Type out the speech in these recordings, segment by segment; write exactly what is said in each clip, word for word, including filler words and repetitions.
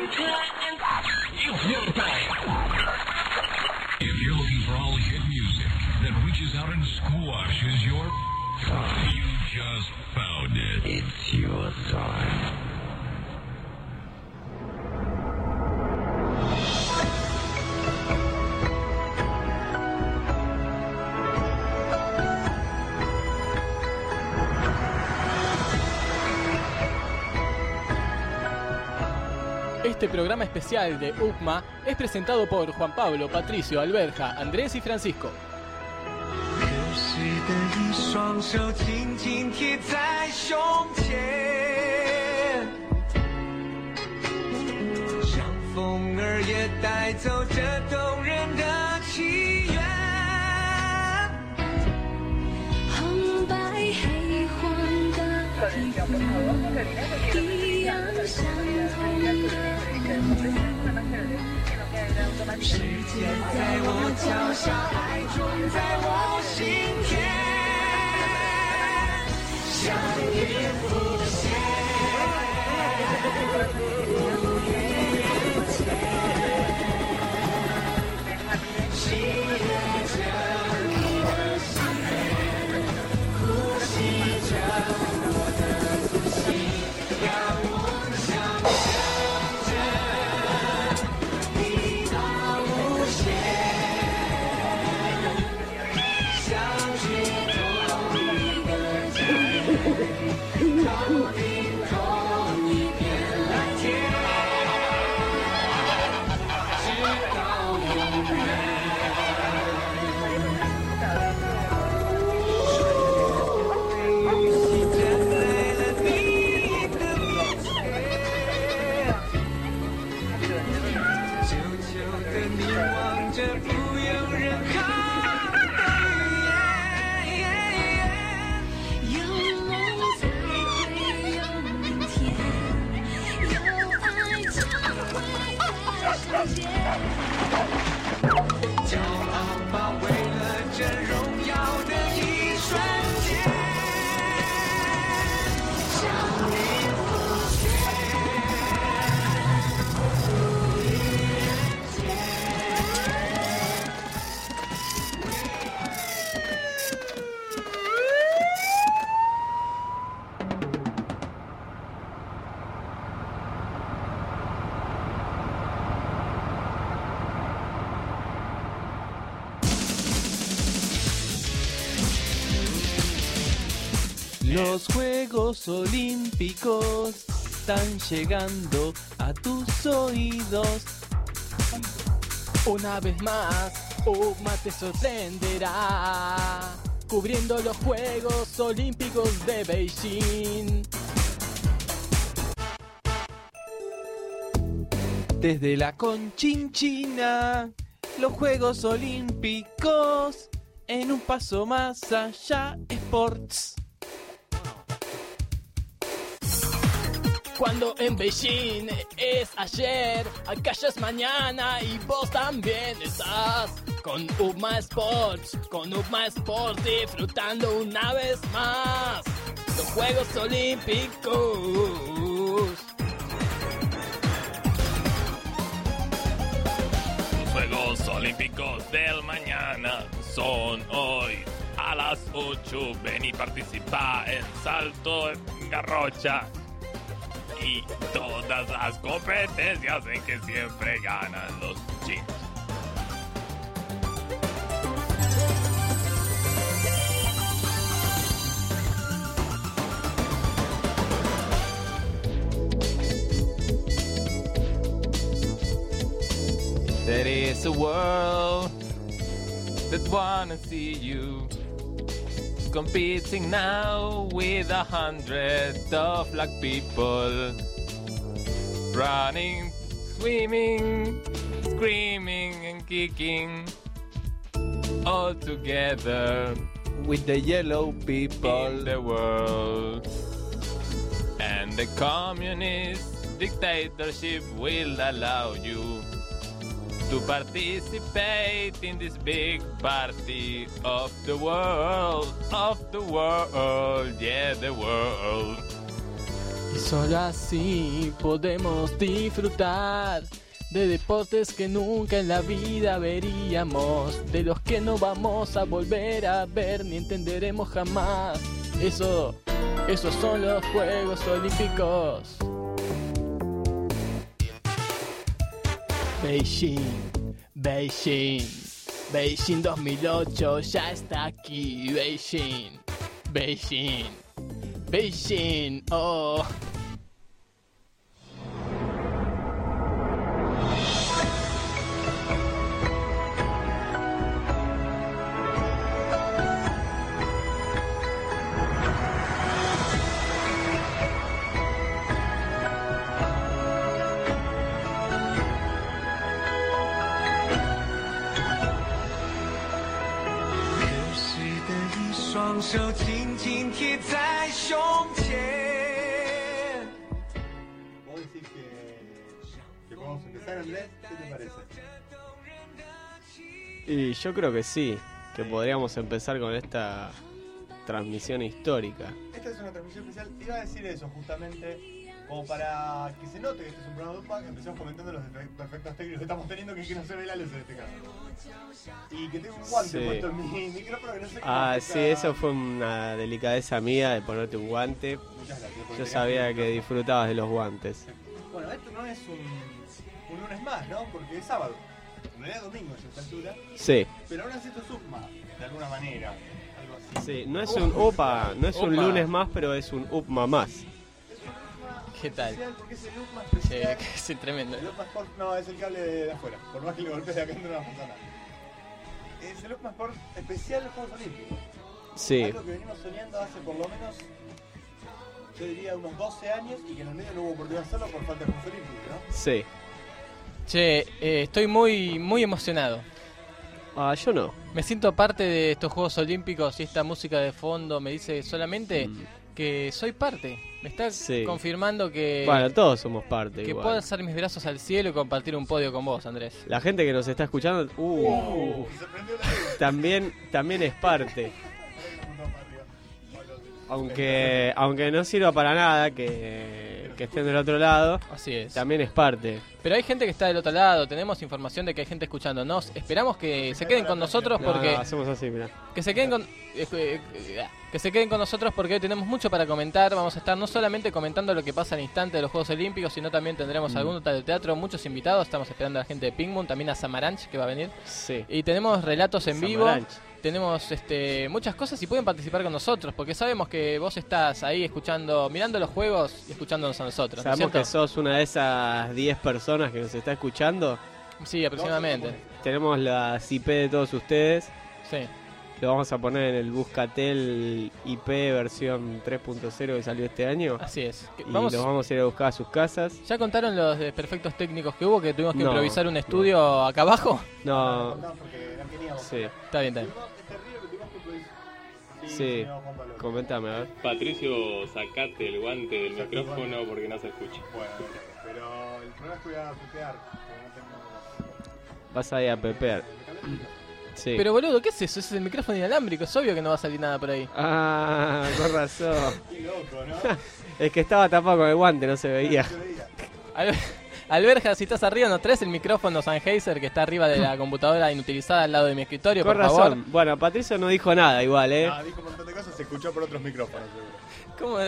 If you're looking for all hit music that reaches out and squashes your... You just found it. It's your time. Este programa especial de U C M A es presentado por Juan Pablo, Patricio, Alberja, Andrés y Francisco. 世界在我脚下，爱种在我心田，相遇浮现，永远见，喜悦着你的心愿，呼吸着我的呼吸，让梦想成真，你到无限，相聚同一个家，头顶同一片蓝天，直到永远。这不由人看的眼，有梦才会有明天，有爱将会在世界。骄傲吧，为了这荣耀的一瞬间，向你奉献。 Los Juegos Olímpicos están llegando a tus oídos. Una vez más, U C M A te sorprenderá, cubriendo los Juegos Olímpicos de Beijing. Desde la Conchinchina, los Juegos Olímpicos, en un paso más allá, Sports. Cuando en Beijing es ayer, acá ya es mañana y vos también estás con U C M A Sports, con U C M A Sports disfrutando una vez más los Juegos Olímpicos. Los Juegos Olímpicos del mañana son hoy a las ocho. Ven y participa en salto en garrocha y todas las competencias en que siempre ganan los chinos. There is a world that wanna see you competing now with a hundred of black people, running, swimming, screaming and kicking, all together with the yellow people in the world. And the communist dictatorship will allow you to participate in this big party of the world, of the world, yeah, the world. Y solo así podemos disfrutar de deportes que nunca en la vida veríamos, de los que no vamos a volver a ver ni entenderemos jamás. Eso, esos son los Juegos Olímpicos. Beijing, Beijing, Beijing dos mil ocho ya está aquí. Beijing, Beijing, Beijing, oh. ¿Vos decís que, que podemos empezar, Andrés? ¿Qué te parece? Y yo creo que sí, que podríamos empezar con esta transmisión histórica. Esta es una transmisión especial. Iba a decir eso justamente, como para que se note que este es un programa de UPA, que empezamos comentando los defectos efectos técnicos que estamos teniendo, que es que no se ve la luz en este caso. Y que tengo un guante Sí. puesto en mi micrófono que no sé cómo Ah, afecta- sí, eso fue una delicadeza mía de ponerte un guante. Muchas gracias. por Yo el sabía regalo. que disfrutabas de los guantes. Bueno, esto no es un, un lunes más, ¿no? Porque es sábado. En realidad es domingo ya a esta altura. Sí, Pero ahora sí esto es UPMA, de alguna manera. Algo así. sí, no es un UPA, no es un Upa. lunes más, pero es un UPMA más. Es un UPMA ¿Qué tal? especial porque es el UPMA Sí, especial. sí, tremendo. El UPMA Sport no, es el cable de afuera. Por más que le golpee de acá no va a pasar nada. Es el UPMA Sport especial de los Juegos Olímpicos. Sí, Algo que venimos soñando hace por lo menos, yo diría unos doce años, y que en el medio no hubo oportunidad de hacerlo por falta de Juegos Olímpicos, ¿no? sí. Che, eh, estoy muy, muy emocionado. Ah, yo no. Me siento parte de estos Juegos Olímpicos y esta música de fondo me dice solamente Mm. que soy parte. Me está Sí. confirmando que, Bueno, todos somos parte que igual. puedo alzar mis brazos al cielo y compartir un podio con vos, Andrés. La gente que nos está escuchando, uh, Se prendió la luz. también, también es parte. Aunque, aunque no sirva para nada que, que estén del otro lado, Así es. también es parte. Pero hay gente que está del otro lado, tenemos información de que hay gente escuchándonos. Esperamos que se queden con nosotros No, porque no, hacemos así, mira. que se queden con eh, eh, eh, que se queden con nosotros porque hoy tenemos mucho para comentar. Vamos a estar no solamente comentando lo que pasa al instante de los Juegos Olímpicos, sino también tendremos Mm. algún tal teatro, muchos invitados. Estamos esperando a la gente de Pink Moon, también a Samaranch que va a venir. Sí. Y tenemos relatos en vivo. Samaranch. Tenemos este, muchas cosas y pueden participar con nosotros porque sabemos que vos estás ahí escuchando, mirando los juegos y escuchándonos a nosotros. ¿no es Sabemos que cierto? sos una de esas diez personas que nos está escuchando. Sí, aproximadamente. Tenemos las I P de todos ustedes. Sí. Lo vamos a poner en el Buscatel I P versión tres punto cero que salió este año. Así es. Que- Y Vamos, los vamos a ir a buscar a sus casas. ¿Ya contaron los desperfectos técnicos que hubo? Que tuvimos que No, improvisar un estudio acá abajo. No, Porque no queríamos. sí, Está bien, está bien. Tuvimos este río que tuvimos que producir. Sí. señor Juan Pablo. coméntame, a ver. Patricio, sacate el guante del Saca el micrófono guante. porque no se escucha. Bueno, pero el problema es que voy a putear. Porque no tengo. Vas ahí a pepear. Sí. Pero boludo, ¿qué es eso? Es el micrófono inalámbrico. Es obvio que no va a salir nada por ahí. Ah, con razón. Qué loco, ¿no? Es que estaba tapado con el guante, no se veía. Yo veía. Al- Alberja, si estás arriba, ¿no traes el micrófono Sennheiser que está arriba de la computadora inutilizada al lado de mi escritorio, Con por favor? razón. Bueno, Patricio no dijo nada igual, ¿eh? Ah, dijo un montón de cosas, se escuchó por otros micrófonos, seguro. ¿Cómo?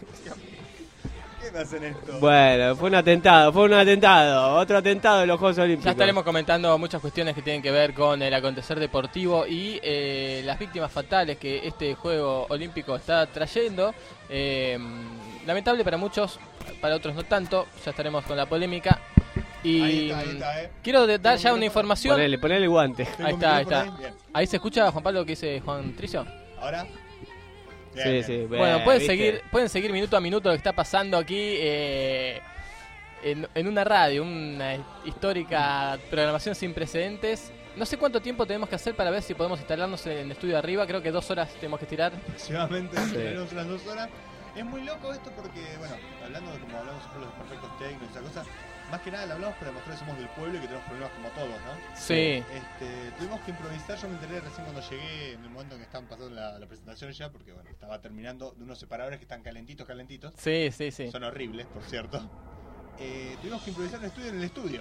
¿Qué me hacen esto? Bueno, fue un atentado, fue un atentado. Otro atentado de los Juegos Olímpicos. Ya estaremos comentando muchas cuestiones que tienen que ver con el acontecer deportivo y eh, las víctimas fatales que este Juego Olímpico está trayendo. Eh, lamentable para muchos, para otros no tanto. Ya estaremos con la polémica. Y Ahí está, ahí está, eh. quiero de- dar Tengo ya un una micrófono. información. Ponele, ponele el guante. ¿Tengo Ahí un está, ahí micrófono está. Bien. Ahí se escucha, Juan Pablo, lo que dice Juan Tricio. ¿Ahora? Bien, Sí, bien. sí. Bueno, bien, pueden ¿viste? seguir, pueden seguir minuto a minuto lo que está pasando aquí eh, en, en una radio, una histórica programación sin precedentes. No sé cuánto tiempo tenemos que hacer para ver si podemos instalarnos en el estudio de arriba. Creo que dos horas tenemos que estirar. Aproximadamente Sí. tenemos unas dos horas. Es muy loco esto porque, bueno, hablando de como hablamos sobre los perfectos técnicos y esa cosa, más que nada le hablamos para demostrar que somos del pueblo y que tenemos problemas como todos, ¿no? Sí. Este, tuvimos que improvisar, yo me enteré recién cuando llegué, en el momento en que estaban pasando la, la presentación ya, porque bueno, estaba terminando de unos separadores que están calentitos, calentitos. Sí, sí, sí. Son horribles, por cierto. Eh, tuvimos que improvisar un estudio en el estudio.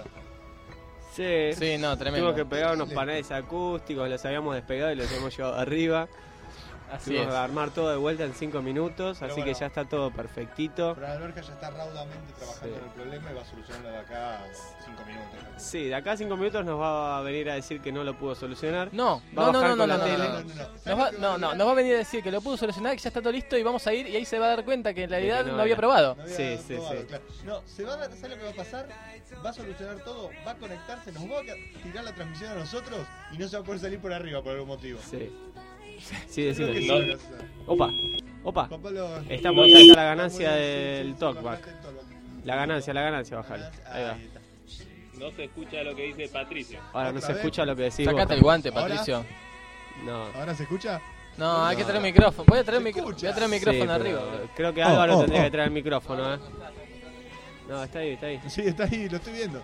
Sí, Sí, no, tremendo. tuvimos que pegar unos paneles acústicos, los habíamos despegado y los hemos llevado arriba. Así Tuvimos es. que armar todo de vuelta en cinco minutos, Pero así bueno. que ya está todo perfectito. Pero Alberca ya está raudamente trabajando Sí. en el problema y va a solucionarlo de acá a cinco minutos. ¿no? Sí, de acá a cinco minutos nos va a venir a decir que no lo pudo solucionar. No, Va a no, no, bajar no, no, con no, la no, tele. no, no. Nos va, no, no, nos va a venir a decir que lo pudo solucionar, que ya está todo listo y vamos a ir y ahí se va a dar cuenta que en realidad no no había era. probado. No había Sí, sí, probado, sí. claro. No, se va a dar, ¿sabes lo que va a pasar? Va a solucionar todo, va a conectarse, nos va a tirar la transmisión a nosotros y no se va a poder salir por arriba por algún motivo. Sí. Sí, Creo que decime. sí, No. lo que hace. Opa, opa. Juan Pablo, Está muy muy alta la está ganancia muy- del sí, sí, talkback. bajate el talkback. La ganancia, la ganancia, bajale. Ahí va. Ahí está. No se escucha lo que dice Patricio. Ahora no Otra se vez. escucha lo que decís vos. Sacate el guante, ¿Ahora? Patricio. No. ¿Ahora se escucha? No, hay que No. traer un micrófono. Voy a traer un Se micrófono. escucha. Voy a traer un Sí, micrófono pero arriba. creo que Oh, Álvaro oh, tendría oh. que traer el micrófono, ¿eh? No, está ahí, está ahí. Sí, está ahí, lo estoy viendo.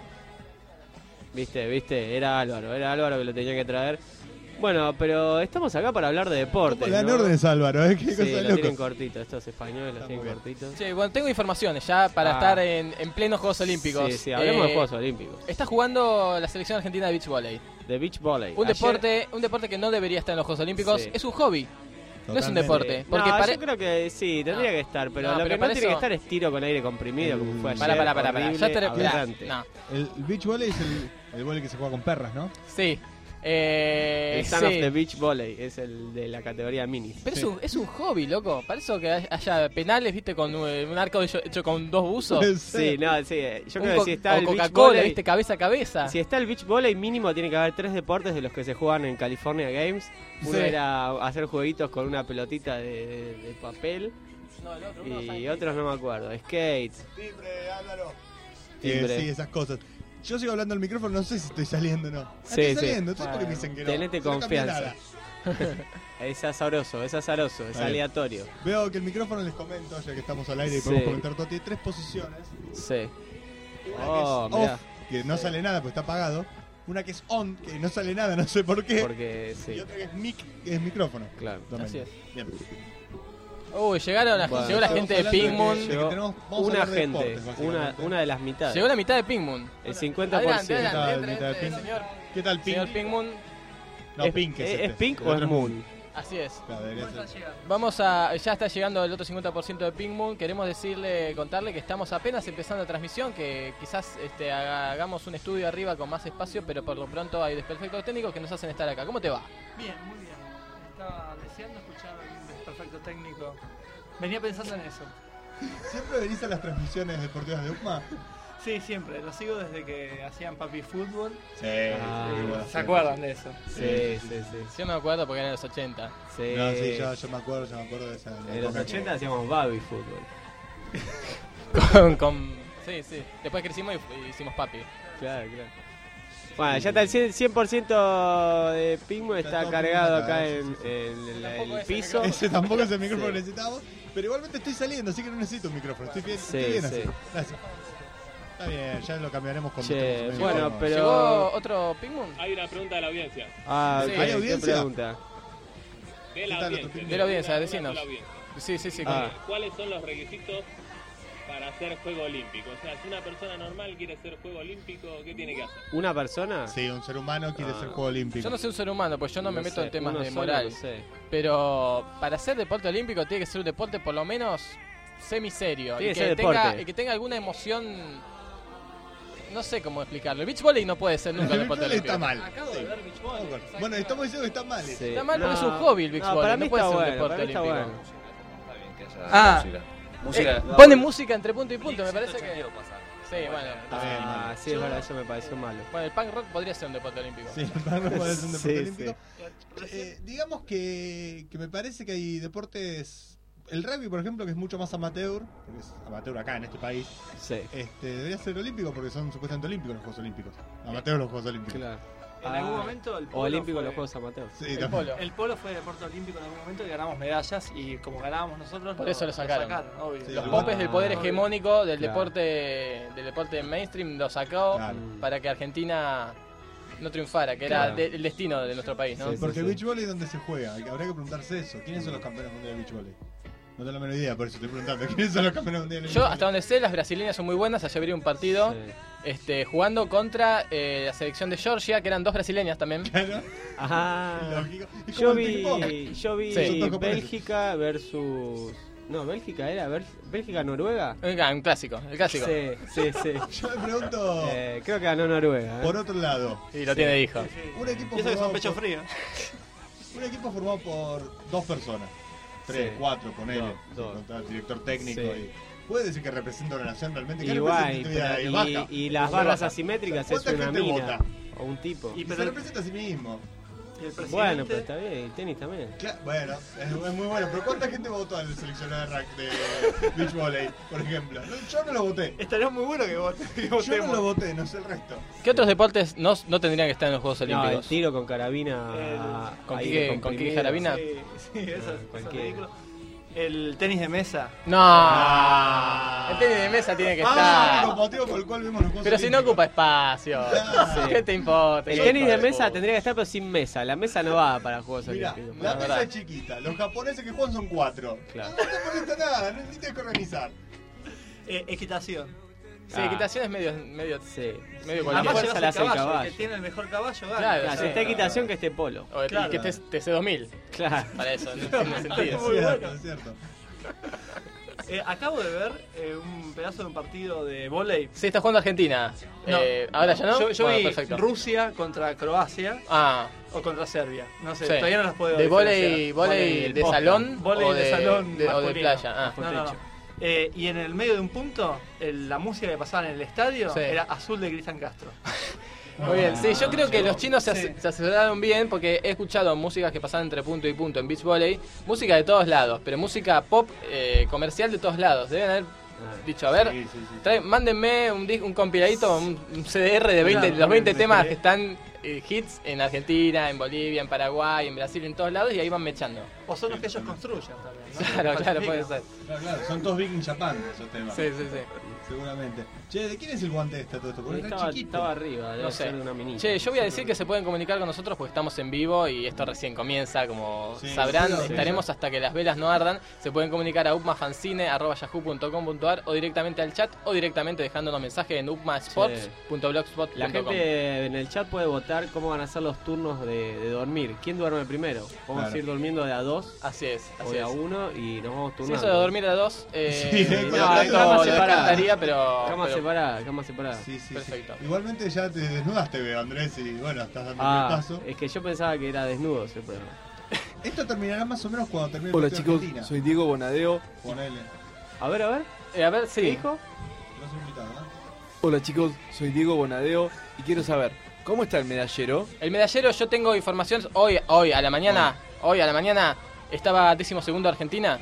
Viste, viste, era Álvaro, era Álvaro que lo tenía que traer. Bueno, pero estamos acá para hablar de deportes, ¿Cómo le dan ¿no? órdenes, Álvaro? ¿eh? Qué Sí, cosa de lo loco. tienen cortito, estos españoles Está los tienen muy bien. cortitos. Sí, bueno, tengo informaciones ya para Ah. estar en, en plenos Juegos Olímpicos. Sí, sí, hablemos Eh, de Juegos Olímpicos. Está jugando la selección argentina de beach volley. De beach volley. Un Ayer- deporte, un deporte que no debería estar en los Juegos Olímpicos. Sí. Es un hobby, no es un Totalmente. deporte. Porque no, pare- yo creo que sí, tendría No. que estar, pero No, lo pero que no para tiene que eso- estar es tiro con aire comprimido, como fue ayer. Pará, pará, pará, pará. Ya horrible, te mirá, aberrante. no. El beach volley es el, el volley que se juega con perras, ¿no? Sí. Eh, El Son sí. of the Beach Volley es el de la categoría mini. Pero Sí. es, un, es un hobby, loco. Para eso que hay- haya penales, viste, con un, un arco hecho, hecho con dos buzos. Puede Sí, ser. no, sí, yo Un creo co- que si está o el beach Coca-Cola, volley, viste, cabeza a cabeza. si está el beach volley mínimo tiene que haber tres deportes de los que se juegan en California Games. Uno Sí. era hacer jueguitos con una pelotita de, de- de papel No, el otro, uno y sabe otros no me acuerdo. Skate. Timbre, Álvaro. Timbre. Eh, sí, esas cosas. Yo sigo hablando al micrófono, no sé si estoy saliendo o no. Ah, Sí, estoy sí. saliendo, entonces ¿por qué me dicen que no? Tenete Si no cambié confianza. nada. Es azaroso, es azaroso, es Ahí. aleatorio. Veo que el micrófono, les comento, ya que estamos al aire y Sí. podemos comentar todo, tiene tres posiciones. Sí. Una Oh, que es mirá. off, que no sale nada porque está apagado. Una que es on, que no sale nada, no sé por qué. Porque Y sí, otra que es mic, que es micrófono. claro. También. Así es. Bien. Uy, llegaron la, Bueno, llegó la estamos gente de hablando de Pink Moon. que- Llegó tenemos- vamos a una hablar de gente, deportes, una, básicamente. una de las mitades. Llegó la mitad de Pink Moon. El cincuenta por Adelante, ciento. adelante, Mitad- entre, mitad de entre, Pink. señor, ¿Qué tal, Pink? señor Pink Moon. No, ¿Es, Pink es, ¿es, este. es Pink El o es otro Moon? Así es. Claro, debería ser. Vamos a, ya está llegando el otro cincuenta por ciento de Pink Moon. Queremos decirle, contarle que estamos apenas empezando la transmisión, que quizás este, haga- hagamos un estudio arriba con más espacio, pero por lo pronto hay desperfectos técnicos que nos hacen estar acá. ¿Cómo te va? Bien, muy bien. Estaba deseando escuchar un desperfecto técnico. Venía pensando en eso. ¿Siempre venís a las transmisiones deportivas de U C M A? Sí, siempre. Lo sigo desde que hacían Papi Fútbol. Sí, Ah, sí, bueno, ¿Se acuerdan de eso? Sí, sí, sí. Yo no me acuerdo porque eran los ochenta. Sí. No, sí, yo, yo me acuerdo, yo me acuerdo de esa. En los ochenta hacíamos baby fútbol. con, con- sí, sí. Después crecimos y, y hicimos papi. Claro, claro. Bueno, ya está el cien- cien por ciento de Pingmo, Está está todo cargado Pingmo acá, acá sí, en, sí, sí. en el, Tampoco el es el piso. Ese tampoco es el micrófono Sí. que necesitamos, pero igualmente estoy saliendo, así que no necesito un micrófono. Estoy bien, Sí, estoy bien sí. así. Gracias. Está bien, ya lo cambiaremos con Che, nuestros bueno, amigos. pero- ¿Llegó otro Pink Moon? Hay una pregunta de la audiencia. Ah, Sí. ok, ¿Hay ¿qué audiencia? pregunta? De ¿Qué la tal, audiencia. otro De la audiencia, Una- una decinos. sola audiencia. Sí, sí, sí. Ah. ¿Cuáles son los requisitos para hacer juego olímpico? O sea, si una persona normal quiere hacer juego olímpico, ¿qué tiene que hacer? ¿Una persona? Sí, un ser humano quiere Ah. ser juego olímpico. Yo no soy un ser humano, pues yo no, me meto sé, en temas uno de solo, moral. no sé. Pero para hacer deporte olímpico tiene que ser un deporte por lo menos semi-serio. Tiene Y que que, ser tenga, deporte. y que tenga alguna emoción. No sé cómo explicarlo. El beach volley no puede ser nunca El deporte beach volley olímpico. está mal. Acabo Sí. de ver Beach Volley. Bueno, exacto. Bueno, estamos diciendo que está mal. Sí. Está mal porque es un hobby el beach no, volley, para no mí puede está ser un bueno, deporte para mí está olímpico. bueno. Ah, Música. eh, pone música entre punto y punto, me parece que. Sí, bueno. Ah, sí, es verdad, eso me pareció malo. Bueno, el punk rock podría ser un deporte olímpico. Sí, para no poder ser un deporte Sí, olímpico. Eh, digamos que, que me parece que hay deportes. El rugby, por ejemplo, que es mucho más amateur, porque es amateur acá en este país, Sí, este, debería ser olímpico porque son supuestamente olímpicos los Juegos Olímpicos. Amateur los Juegos Olímpicos. claro. En algún momento el O polo olímpico fue- en los Juegos Amateurs. Sí, El también. polo. El polo fue deporte olímpico en algún momento y ganamos medallas y como ganábamos nosotros Por eso lo sacaron. obvio. Sí, Los lo- popes del poder Ah, hegemónico del claro. deporte del deporte mainstream lo sacó Claro. para que Argentina no triunfara, que era Claro. de- el destino de nuestro país, ¿no? Sí, Porque el sí. beach volley, ¿dónde se juega? Habría que preguntarse eso. ¿Quiénes son los campeones mundiales de beach volley? No tengo la menor idea, por eso estoy preguntando. ¿Quiénes son los campeones mundiales de Yo, beach hasta donde sé, las brasileñas son muy buenas. Ayer vi un partido Sí. este, jugando contra eh, la selección de Georgia, que eran dos brasileñas también. volley? Claro. Ajá. Lógico. Es Yo como el ping-pong. vi, yo vi Sí. Son dos japoneses. Bélgica versus... No, Bélgica era, Bel- Bélgica-Noruega. Venga, un clásico, el clásico. Sí, sí, sí. Yo me pregunto, Eh, creo que ganó Noruega. ¿eh? por otro lado, Y lo tiene de hijo. un equipo Y eso que son formado pecho por- frío. un equipo formado por dos personas. Tres, Sí. cuatro, ponele. Dos, Sí, dos. con todo el director técnico. Sí. Y, ¿puede decir que representa una nación realmente? ¿Qué Igual, representatividad hay? pero- Baja. y, y las Muy barras baja. asimétricas es ¿Cuánta una gente mina. vota? O un tipo. Y Y pero se el- representa a sí mismo. Y el presidente. Bueno, pero está bien, y tenis también. Cla- bueno, es, es muy bueno, pero ¿cuánta gente votó al seleccionado de, rack- de beach volley, por ejemplo? No, yo no lo voté. Estaría muy bueno que vote- que Yo no votemos. lo voté, no sé el resto. ¿Qué otros deportes no, no tendrían que estar en los Juegos No, el Olímpicos? tiro con carabina. El- ¿Con ahí qué- de con qué comprimido. carabina? Sí, sí, eso, es- eso es cualquiera. ridículo. El tenis de mesa. No, el tenis de mesa tiene que Ah, estar. el motivo por el cual vemos los Juegos Pero si no Olímpicos. ocupa espacio. Ah, ¿Qué te importa? El Yo tenis de hijo mesa puta. tendría que estar, pero sin mesa. La mesa no va para Juegos Mira, Olímpicos. la es mesa verdad. es chiquita, los japoneses que juegan son cuatro. Claro. No te molesta nada, no necesitas que organizar. Eh, equitación. Sí, equitación es medio, medio, Sí. medio Además, cualquiera. fuerza llevas la el hace el caballo, caballo. el que tiene el mejor caballo gana. Claro, Claro, sí. si está equitación que esté polo. O el Claro. que te, T C dos mil. Claro. Para eso, no tiene sentido. Muy Es cierto, bueno. es cierto. Eh, acabo de ver eh, un pedazo de un partido de volei. Sí, está jugando Argentina. No. Eh, ¿Ahora ya no? Yo, yo Bueno, vi perfecto. Rusia contra Croacia Ah, o contra Serbia. No sé, sí. todavía no las puedo ¿De volei, diferenciar. volei Volei de posta. salón? Volei o de salón de, o de masculino. playa? Ah. No, no, no. Eh, y en el medio de un punto, el- la música que pasaba en el estadio Sí. era Azul de Cristian Castro. Muy bien, sí, yo creo que los chinos se, Sí. as- se asesoraron bien porque he escuchado músicas que pasaban entre punto y punto en beach volley, música de todos lados, pero música pop eh, comercial de todos lados. Deben haber dicho, a ver, Sí, sí, sí. trae- mándenme un, dis- un compiladito, un, un C D R de veinte, Claro, los veinte me temas esperé. que están eh, hits en Argentina, en Bolivia, en Paraguay, en Brasil, en todos lados y ahí van mechando. O son los que ellos construyen también. ¿no? Claro, claro, puede Falsifican. ser. Claro, claro, son todos Big in Japan esos temas. Sí, sí, sí. Seguramente. Che, ¿de quién es el guante este todo esto? Porque está Estaba, chiquito. estaba arriba, debe No sé. ser una minita. Che, yo voy a decir que se pueden comunicar con nosotros porque estamos en vivo y esto recién comienza, como Sí, sabrán, sí, sí. estaremos hasta que las velas no ardan. Se pueden comunicar a upmafancine arroba yahoo punto com punto ar o directamente al chat o directamente dejándonos mensaje en upmasports punto blogspot punto com. La gente en el chat puede votar cómo van a ser los turnos de, de dormir. ¿Quién duerme primero? Vamos Claro. a ir durmiendo de a dos Así es, o así de a es. uno y nos vamos Sí, turnando. eso de dormir a dos, eh, Sí, no, claro, esto cama lo separada. descartaría, pero... Cama pero- separada, cama separada. Sí, sí, Perfecto. sí. Igualmente ya te desnudaste, veo, Andrés, y bueno, estás dando el Ah, paso. es que yo pensaba que era desnudo ese programa. Esto terminará más o menos cuando termine el Hola partido de chicos, Argentina. soy Diego Bonadeo. Ponele. A ver, a ver. Eh, a ver, sí. ¿Qué dijo? Los invitados, ¿no? Hola chicos, soy Diego Bonadeo y quiero saber, ¿cómo está el medallero? El medallero, yo tengo información, hoy, hoy a la mañana, hoy a la mañana, estaba décimo segundo Argentina.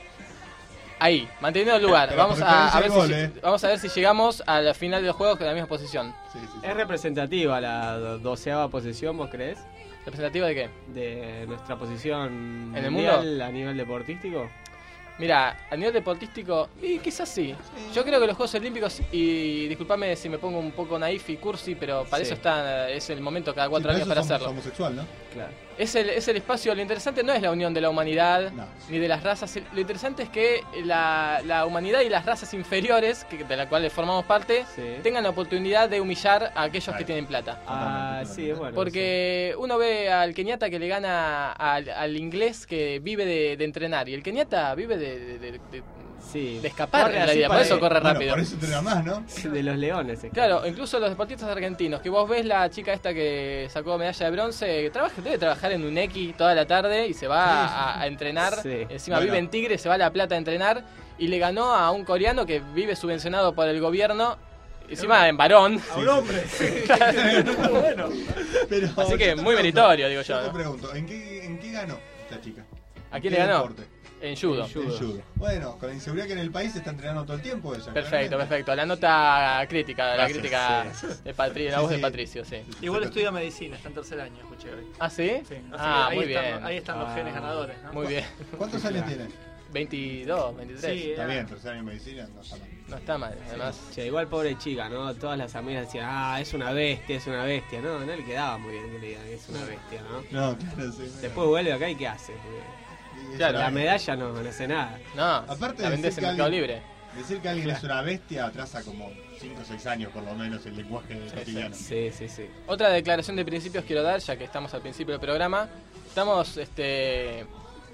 Ahí, manteniendo el lugar. Pero Vamos por a, a ver diferencia si, de gol, eh. vamos a ver si llegamos a la final del juego con la misma posición. Sí, sí, sí. Es representativa la do- doceava posición, ¿vos crees? ¿Representativa de qué? De nuestra posición ¿En el mundial a nivel deportístico. Mira, a nivel deportístico, y quizás sí. Yo creo que los Juegos Olímpicos, y disculpame si me pongo un poco naif y cursi, pero para Sí. eso está, es el momento cada cuatro Sí, años pero para eso hacerlo. somos homosexual, ¿no? Claro. Es el, es el espacio, lo interesante no es la unión de la humanidad, No. ni de las razas, lo interesante es que la, la humanidad y las razas inferiores, que, de las cuales formamos parte, Sí. tengan la oportunidad de humillar a aquellos Ahí. que tienen plata. Ah, sí, es bueno. Porque uno ve al Kenyatta que le gana al, al inglés que vive de, de entrenar, y el Kenyatta vive de, de- de- de- sí. de escapar Corre en la así vida, por para- eso corre Bueno, rápido. por eso entrena más, ¿no? De los leones. es Claro, incluso los deportistas argentinos, que vos ves la chica esta que sacó medalla de bronce, trabaja, debe trabajar en un X toda la tarde y se va Sí, sí, a, a entrenar, Sí. encima Bueno. vive en Tigre, se va a La Plata a entrenar y le ganó a un coreano que vive subvencionado por el gobierno, encima en varón. A un hombre. bueno. Pero Así que yo te muy pregunto, meritorio, digo yo, Yo te ¿no? pregunto, ¿en qué, ¿en qué ganó esta chica? ¿A ¿En quién qué le ganó? deporte? En judo. En judo. Judo. Bueno, con la inseguridad que en el país se está entrenando todo el tiempo. Ella, Perfecto, claramente. perfecto. La nota crítica, la Gracias, crítica sí. de Patri, la Sí, voz de sí. Patricio, sí. Igual estudia medicina, está en tercer año, escuché hoy. ¿Ah, sí? Sí, así Ah, que ahí muy están, bien. ahí están los Ah. genes ganadores, ¿no? Muy bien. ¿Cuántos años tiene? veintidós, veintitrés. Sí, Está era- bien, tercer año en medicina, no está mal. No está mal, además. Che, igual pobre chica, ¿no? Todas las amigas decían, ah, es una bestia, es una bestia. No, no le quedaba muy bien que le digan que es una bestia, ¿no? No, claro, sí. Después vuelve acá y ¿qué hace? Porque Y Claro, ella- la medalla no, no hace nada. No, Aparte la de vendés decir en que Mercado alguien- Libre. Decir que alguien es una bestia atrasa como cinco o seis años por lo menos el lenguaje cotidiano. Sí, sí, sí. Otra declaración de principios quiero dar, ya que estamos al principio del programa. Estamos, este...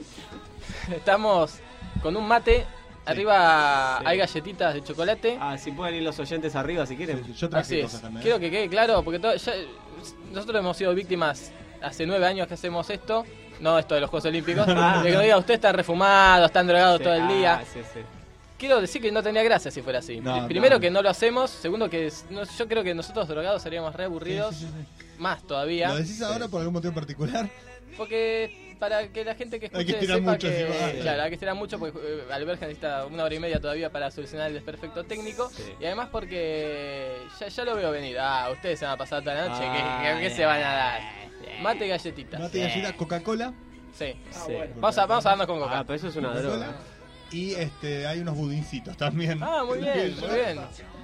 Estamos con un mate. Arriba Sí. hay galletitas de chocolate. Ah, si pueden ir los oyentes arriba si quieren. Yo traje Así es. cosas también. Quiero que quede claro, porque to- ya- nosotros hemos sido víctimas hace nueve años que hacemos esto. No esto de los Juegos Olímpicos. De que nos diga, usted está refumado, están drogados Sí, todo el ah, día. sí, sí. Quiero decir que no tenía gracia si fuera así. No, Pri- Primero no. que no lo hacemos. Segundo que es- no, yo creo que nosotros drogados seríamos re aburridos. Sí, sí, sí, sí. Más todavía. ¿Lo decís ahora por algún motivo particular? Porque para que la gente que Hay que escuche estirar sepa mucho, que... encima. Ah, claro, hay que estirar mucho porque eh, Alberja necesita una hora y media todavía para solucionar el desperfecto técnico. Sí. Y además porque ya, ya lo veo venir. Ah, ustedes se van a pasar toda la noche. Ah, ¿Qué, qué- qué se van a dar? Mate y galletitas. Mate y galleta, Coca-Cola. Sí. Sí. Vamos, a, vamos a darnos con coca. Ah, pero eso es una Coca-Cola. droga. Y este, hay unos budincitos también. Ah, muy bien, muy bien.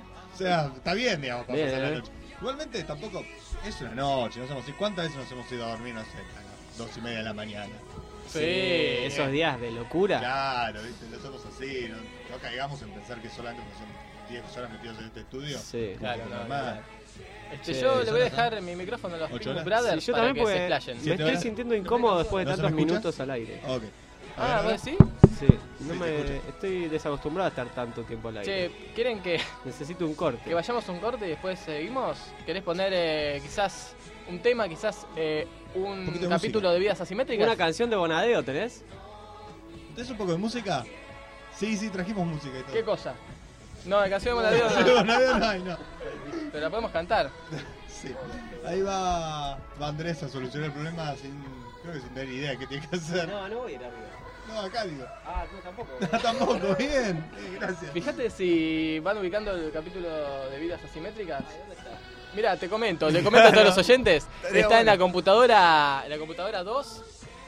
O sea, está bien, digamos, para Bien, pasar la eh. noche. Igualmente, tampoco es una noche, no sabemos. ¿Y cuántas veces nos hemos ido a dormir, no sé, a las dos y media de la mañana? Sí. Esos días de locura. Claro, ¿viste? No somos así, no, no caigamos en pensar que solamente porque son diez horas metidos en este estudio. Sí. Claro, es no, normal. Este, Sí, yo le voy a ¿son dejar mi micrófono a los ¿Ocho Primus horas? Brothers Sí, yo para también que se porque explayen. me Siete estoy horas. sintiendo incómodo después de ¿No se tantos me escucha? minutos al aire. Ok. A Ah, ver, ¿vos sí? Sí, no Sí, me, te escucho. estoy desacostumbrado a estar tanto tiempo al aire. Che, ¿quieren que, Necesito un corte. que vayamos a un corte y después seguimos? ¿Querés poner eh, quizás un tema, quizás eh, un poquito de capítulo música. de vidas asimétricas? Una canción de Bonadeo, ¿tenés? ¿Tenés un poco de música? Sí, sí, trajimos música y todo. ¿Qué cosa? No, la canción de Monadeo No, no, no, no, hay, no. pero la podemos cantar. Sí. Ahí va, va Andrés a solucionar el problema sin, creo que sin tener idea de qué tiene que hacer. No, no voy a ir arriba. No, acá digo. Ah, no, tampoco. Tampoco, bien. Eh, gracias. Fíjate si van ubicando el capítulo de vidas asimétricas. Mira, te comento, le comento a todos los oyentes. Estaría Está en la bueno. computadora, en la computadora dos,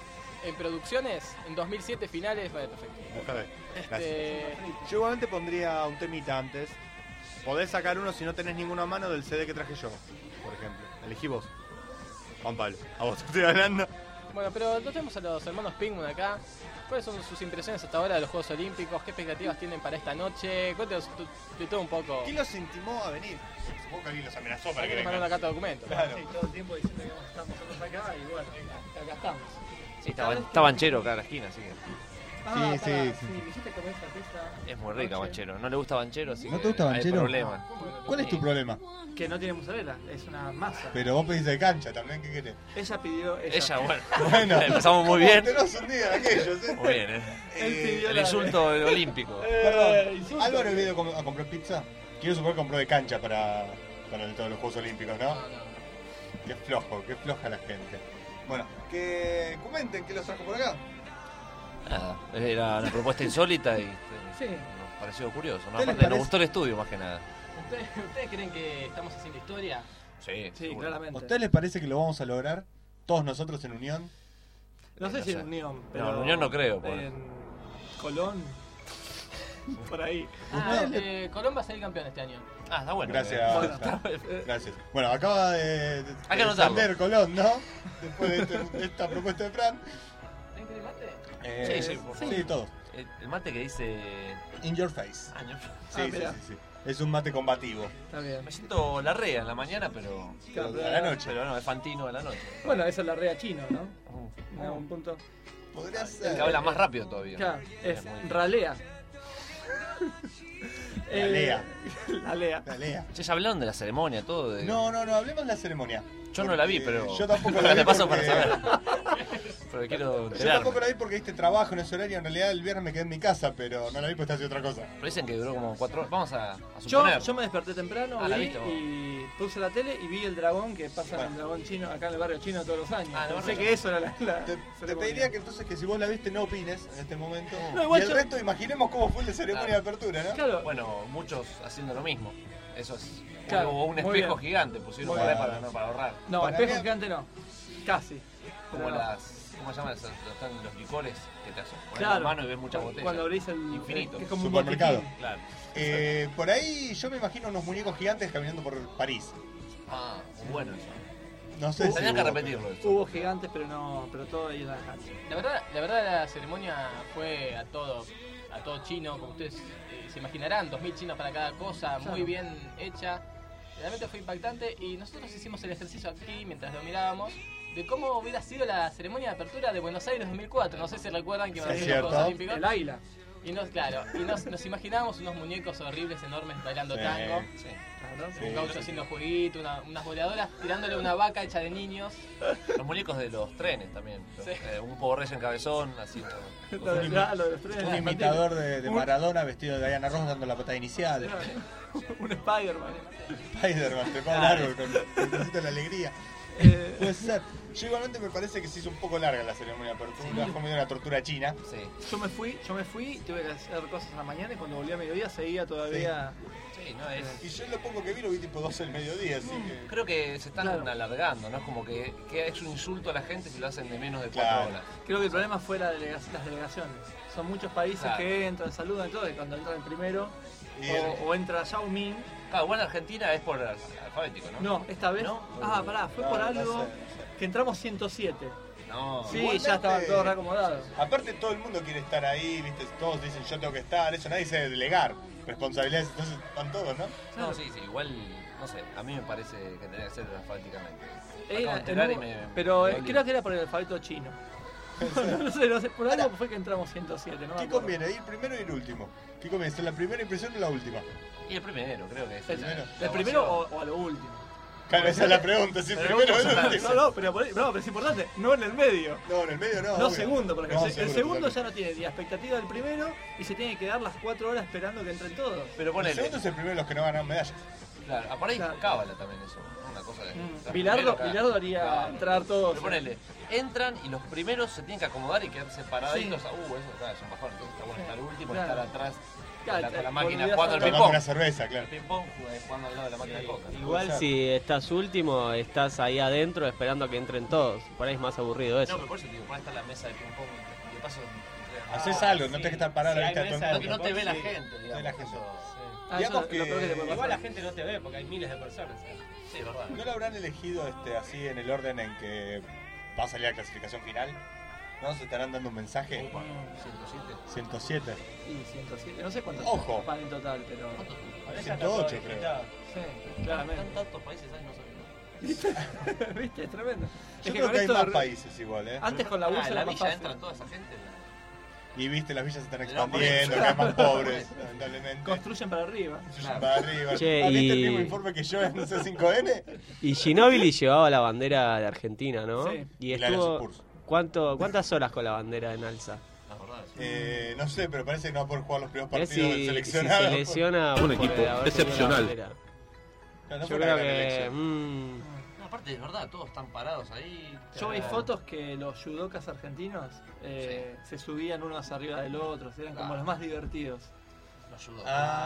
en producciones, en dos mil siete finales. Vale, perfecto. Este, Yo igualmente pondría un temita antes. Podés sacar uno si no tenés ninguno a mano del C D que traje yo, por ejemplo. Elegí vos. Juan Pablo, a vos te estoy hablando. bueno, pero no tenemos a los hermanos Pingman acá. ¿Cuáles son sus impresiones hasta ahora de los Juegos Olímpicos? ¿Qué expectativas tienen para esta noche? Cuéntanos tu- de todo un poco. ¿Quién los intimó a venir? Supongo que alguien los amenazó para Hay que que mandar vengan. una carta de documento. Claro. Sí, todo el tiempo diciendo que vamos a estar nosotros acá y bueno, acá estamos. Sí, está, ban- está banchero acá a la esquina, así que Ah, Sí, pará, sí, sí, sí. dijiste comer esa pizza. es muy rica banchero. No le gusta banchero, así ¿No que te gusta hay banchero? problema. ¿Cuál es tu problema? Que no tiene mozzarella, es una masa. Pero vos pedís de cancha también, ¿qué querés? Ella pidió. Ella, Ella, bueno, Bueno, empezamos muy ¿cómo bien. tenés un día de aquellos, eh? Muy bien, eh. Él pidió El la- insulto olímpico. Perdón, Álvaro había ido a com- a comprar pizza. Quiero suponer que compró de cancha para, para el- todos los Juegos Olímpicos, ¿no? Qué flojo, qué floja la gente. Bueno, que comenten qué los trajo por acá. Nada, era una propuesta insólita y este, Sí. nos pareció curioso, ¿no? ¿Qué les Aparte, nos parece? gustó el estudio más que nada. ¿Ustedes, ustedes creen que estamos haciendo historia? Sí, Sí, seguro. ¿A claramente. ustedes les parece que lo vamos a lograr? Todos nosotros en unión. No sé No si sé. en Unión, No, pero. en Unión no creo, pues. En Colón. Por ahí. Ah, eh, Colón va a ser campeón este año. Ah, está bueno. Gracias. Bueno, Claro. Gracias. Bueno, acaba de, de, Hay de que anotarlo. descender Colón, ¿no? Después de, este- de esta propuesta de Fran. ¿Tienen que mate? Eh, Sí, sí, por sí, favor. todos. El, el mate que dice. In your face. Ah, no. Sí, Ah, sí, mira. sí, sí. Es un mate combativo. Está bien. Me siento la rea en la mañana, pero. Claro, A la noche. Pero no, es Fantino a la noche. Bueno, esa es la rea chino, ¿no? Uh, En algún punto. Podría El ser. que habla más rápido todavía. Claro, es muy- ralea. La lea. La lea. La lea. Che, ya hablaron de la ceremonia, todo. De... No, no, no, hablemos de la ceremonia. Yo no la vi, Porque pero. Yo tampoco la vi. Te paso para porque- saber. Pero quiero Yo enterarme. tampoco la vi porque viste trabajo en ese horario. En realidad el viernes me quedé en mi casa, pero no la vi porque estaba haciendo otra cosa. Pero dicen que duró como cuatro horas. Vamos a, a Yo, suponer. yo me desperté temprano Ah, ¿la vi viste vos? y puse la tele y vi el dragón que pasa en el dragón chino acá en el barrio chino todos los años. Ah, en el Pensé barrio que eso era la. la Te, te pediría que entonces que si vos la viste no opines en este momento. No, igual y el yo- resto imaginemos cómo fue la ceremonia Claro. de apertura, ¿no? Claro. Bueno, muchos haciendo lo mismo. Eso es. Claro, Hubo un muy espejo bien. gigante, pusieron Muy por ahí bien. para, no, para ahorrar. No, Para espejo mí- gigante no. Casi. Como Pero no. las. ¿Cómo se llaman? Esas- Están los licores que te hacen. Pones Claro. la mano y ves muchas botellas. Cuando abrís el. Infinito. que es como un Supermercado. botiquín. Claro. Eh, por ahí yo me imagino unos muñecos gigantes caminando por París. Ah, bueno eso. No sé si Tenían que hubo, repetirlo eso. Hubo gigantes, pero no. Pero todo ahí en la cancha. La verdad, la verdad la ceremonia fue a todo, a todo chino, como ustedes eh, se imaginarán, dos mil chinos para cada cosa, muy Claro. bien hecha. Realmente fue impactante y nosotros hicimos el ejercicio aquí mientras lo mirábamos de cómo hubiera sido la ceremonia de apertura de Buenos Aires dos mil cuatro. No sé si recuerdan que Sí, van a es ser los Juegos cierto. Olímpicos. El águila. Y nos, claro, y nos, nos imaginábamos unos muñecos horribles, enormes, bailando Sí. tango. Sí. Claro. Sí. Un gaucho haciendo jueguito, una- unas voladoras, tirándole una vaca hecha de niños. Los muñecos de los trenes también. Los- Sí. eh, un pobre en cabezón, así. Lo de, ah, lo de los trenes Un infantiles. imitador de, de Un- Maradona vestido de Diana Ross dando la patada inicial. Un Spider-Man. Spider-Man, te pongo largo con el cosito de la alegría. Eh, Puede ser. Yo igualmente me parece que se hizo un poco larga la ceremonia de apertura. Fue medio una tortura china. Sí. yo me fui, yo me fui, tuve que hacer cosas en la mañana y cuando volví a mediodía seguía todavía. Sí, no es. Y yo lo poco que vi lo vi tipo doce del mediodía, así que. Creo que se están Claro. alargando, ¿no? Es como que, que es un insulto a la gente si lo hacen de menos de cuatro Claro. horas. Creo que el problema fue la delega- las delegaciones. Son muchos países Claro. que entran, saludan y todo, y cuando entra el primero, Y o, el- o entra Yao Ming. Claro, igual Argentina es por al- alfabético, ¿no? No, esta vez. ¿No? Ah, pará, fue No, por no algo sé, no sé. que entramos ciento siete. No. Sí, Igualmente- ya estaban todos reacomodados. Aparte todo el mundo quiere estar ahí, viste, todos dicen yo tengo que estar, eso nadie sabe delegar responsabilidades, entonces están todos, ¿no? No, sí, sí, igual, no sé, a mí me parece que tendría que ser alfabéticamente. Eh, Acabo de en enterar y un- me- pero me eh, dolió. creo que era por el alfabeto chino. no sé, no sé, por algo fue que entramos ciento siete, ¿no? me ¿Qué acuerdo. conviene? ¿Ir primero o ir último? ¿Qué conviene? ¿Ser la primera impresión o la última? Y el primero, creo que es. ¿El, primero. el primero o, o a lo último? Claro, esa es la pregunta, si Pero primero o vamos a el hablar- último. No, no, pero, por ahí- no, pero es importante, no en el medio. No, en el medio no. No, obvio. segundo, porque No, el, seguro, el segundo totalmente. ya no tiene ni expectativa del primero y se tiene que quedar las cuatro horas esperando que entren todos. Pero El ponele. segundo es el primero de los que no ganan medallas. Claro, ah, por ahí Claro. cábala también eso. Una cosa de. Mm, los Bilardo, primeros acá. Bilardo haría Claro. entrar todos. Pero ponele, entran y los primeros se tienen que acomodar y quedar separaditos. Sí. Uh, eso claro, es un bajón. Entonces está bueno estar último, Claro. estar atrás Claro, con la, con la te máquina olvidás jugando el hablar. ping Tomando pong. una cerveza, claro. El ping pong jugando al lado de la máquina de coca. Igual si estás último, estás ahí adentro esperando a que entren todos. Por ahí es más aburrido No, eso. pero por eso te digo, ponés estar la mesa de ping pong y de paso. Haces algo, no tenés que estar parado a la Sí, vista hay de todo mesa el No, que mundo. no te ve la Sí. gente, No digamos. ve la gente. eso, Ah, Digamos eso es lo que- peor que te puede pasar. Igual la gente no te ve porque hay miles de personas. Sí, es verdad. ¿No lo habrán elegido este, así en el orden en que va a salir la clasificación final? ¿No? ¿Se estarán dando un mensaje? ciento siete. ciento siete. Y ciento siete, no sé cuántos Ojo. van en total, pero. ciento ocho creo. Sí, claramente. Están tantos países ahí, no sabía. ¿Viste? Es tremendo. Yo Es que creo con que hay esto más de- países igual, ¿eh? Antes con la Ah, U S en era la más villa fácil. entran toda esa gente. Y viste, las villas se están No, por expandiendo, eso. que hay más pobres, lamentablemente. Construyen para arriba. Para arriba. Che, ¿Ah, ¿Viste el y- mismo informe que yo en C cinco N? Y Ginóbili llevaba la bandera de Argentina, ¿no? Sí. Y Y la de estuvo. Spurs. ¿cuánto, ¿Cuántas horas con la bandera en alza? La verdad. sí. Eh, no sé, pero parece que no va a poder jugar los primeros Mirá partidos del si, si seleccionado. se lesiona Un por equipo haber tenido la excepcional. bandera. Claro, no Yo fue una creo gran que. elección. mm, No, aparte, es verdad, todos están parados ahí. Yo vi Eh, fotos que los judocas argentinos eh, se subían unos arriba del otro, eran como Ah. los más divertidos. Lo ayudó.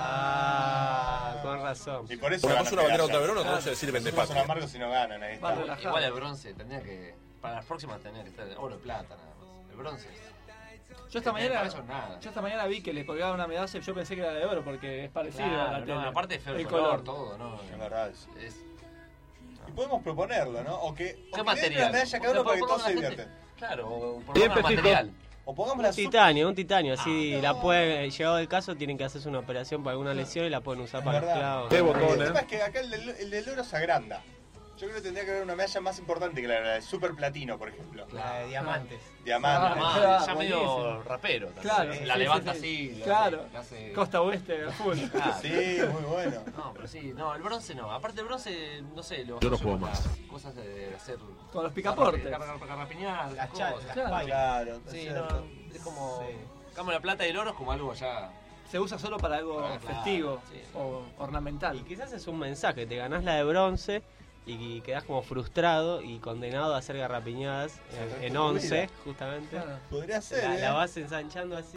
Ah, con razón. Y por eso Ponemos ganan una bandera medallas. otra vez, no Claro. se sirven de Nosotros son patria. amargos si no ganan, ahí Más está. relajado. Igual el bronce tendría que. Para las próximas tendría que estar oro y plata nada más. El bronce. Yo esta Me mañana, parece nada. yo esta mañana vi que le colgaban una medalla y yo pensé que era de oro porque es parecido a la Claro, tele. no, aparte es feo el, el color, color. todo, ¿no? Es verdad eso. Es, Y podemos proponerlo, ¿no? O que, o que ¿Qué le den material? una medalla a cada uno para que Después todos se pongamos la divierten. gente- Claro, o por Bien, lo menos Pepito. material. O pongamos Un la super... titanio, un titanio, así Ah, la no. pueden, llegado el caso, tienen que hacerse una operación por alguna lesión y la pueden usar Es para los verdad. clavos. Qué botón, El ¿eh? tema es que acá el del, el del oro se agranda. Yo creo que tendría que haber una medalla más importante que la de super platino, por ejemplo. La de diamantes. Diamante. Ah, Más, claro, ya buenísimo. medio rapero. también. Claro, la sí, levanta sí, sí. así. le Claro. hace- le hace- Costa oeste, a full. Claro. Sí, muy bueno. No, pero sí, no, el bronce no. Aparte el bronce, no sé, los, Yo no juego las cosas de las hacer. Con los picaportes. Garrapiñadas, Las cosas. chas- las Claro. pailas. Claro, es Sí, cierto. no, es como. Sí. Cambio la plata y el oro es como algo ya. Se usa solo para algo Ah, claro, festivo sí. o ornamental. Y quizás es un mensaje, te ganás la de bronce y quedás como frustrado y condenado a hacer garrapiñadas en, en once, justamente. Claro. Podría ser, La, ¿eh? la vas ensanchando así.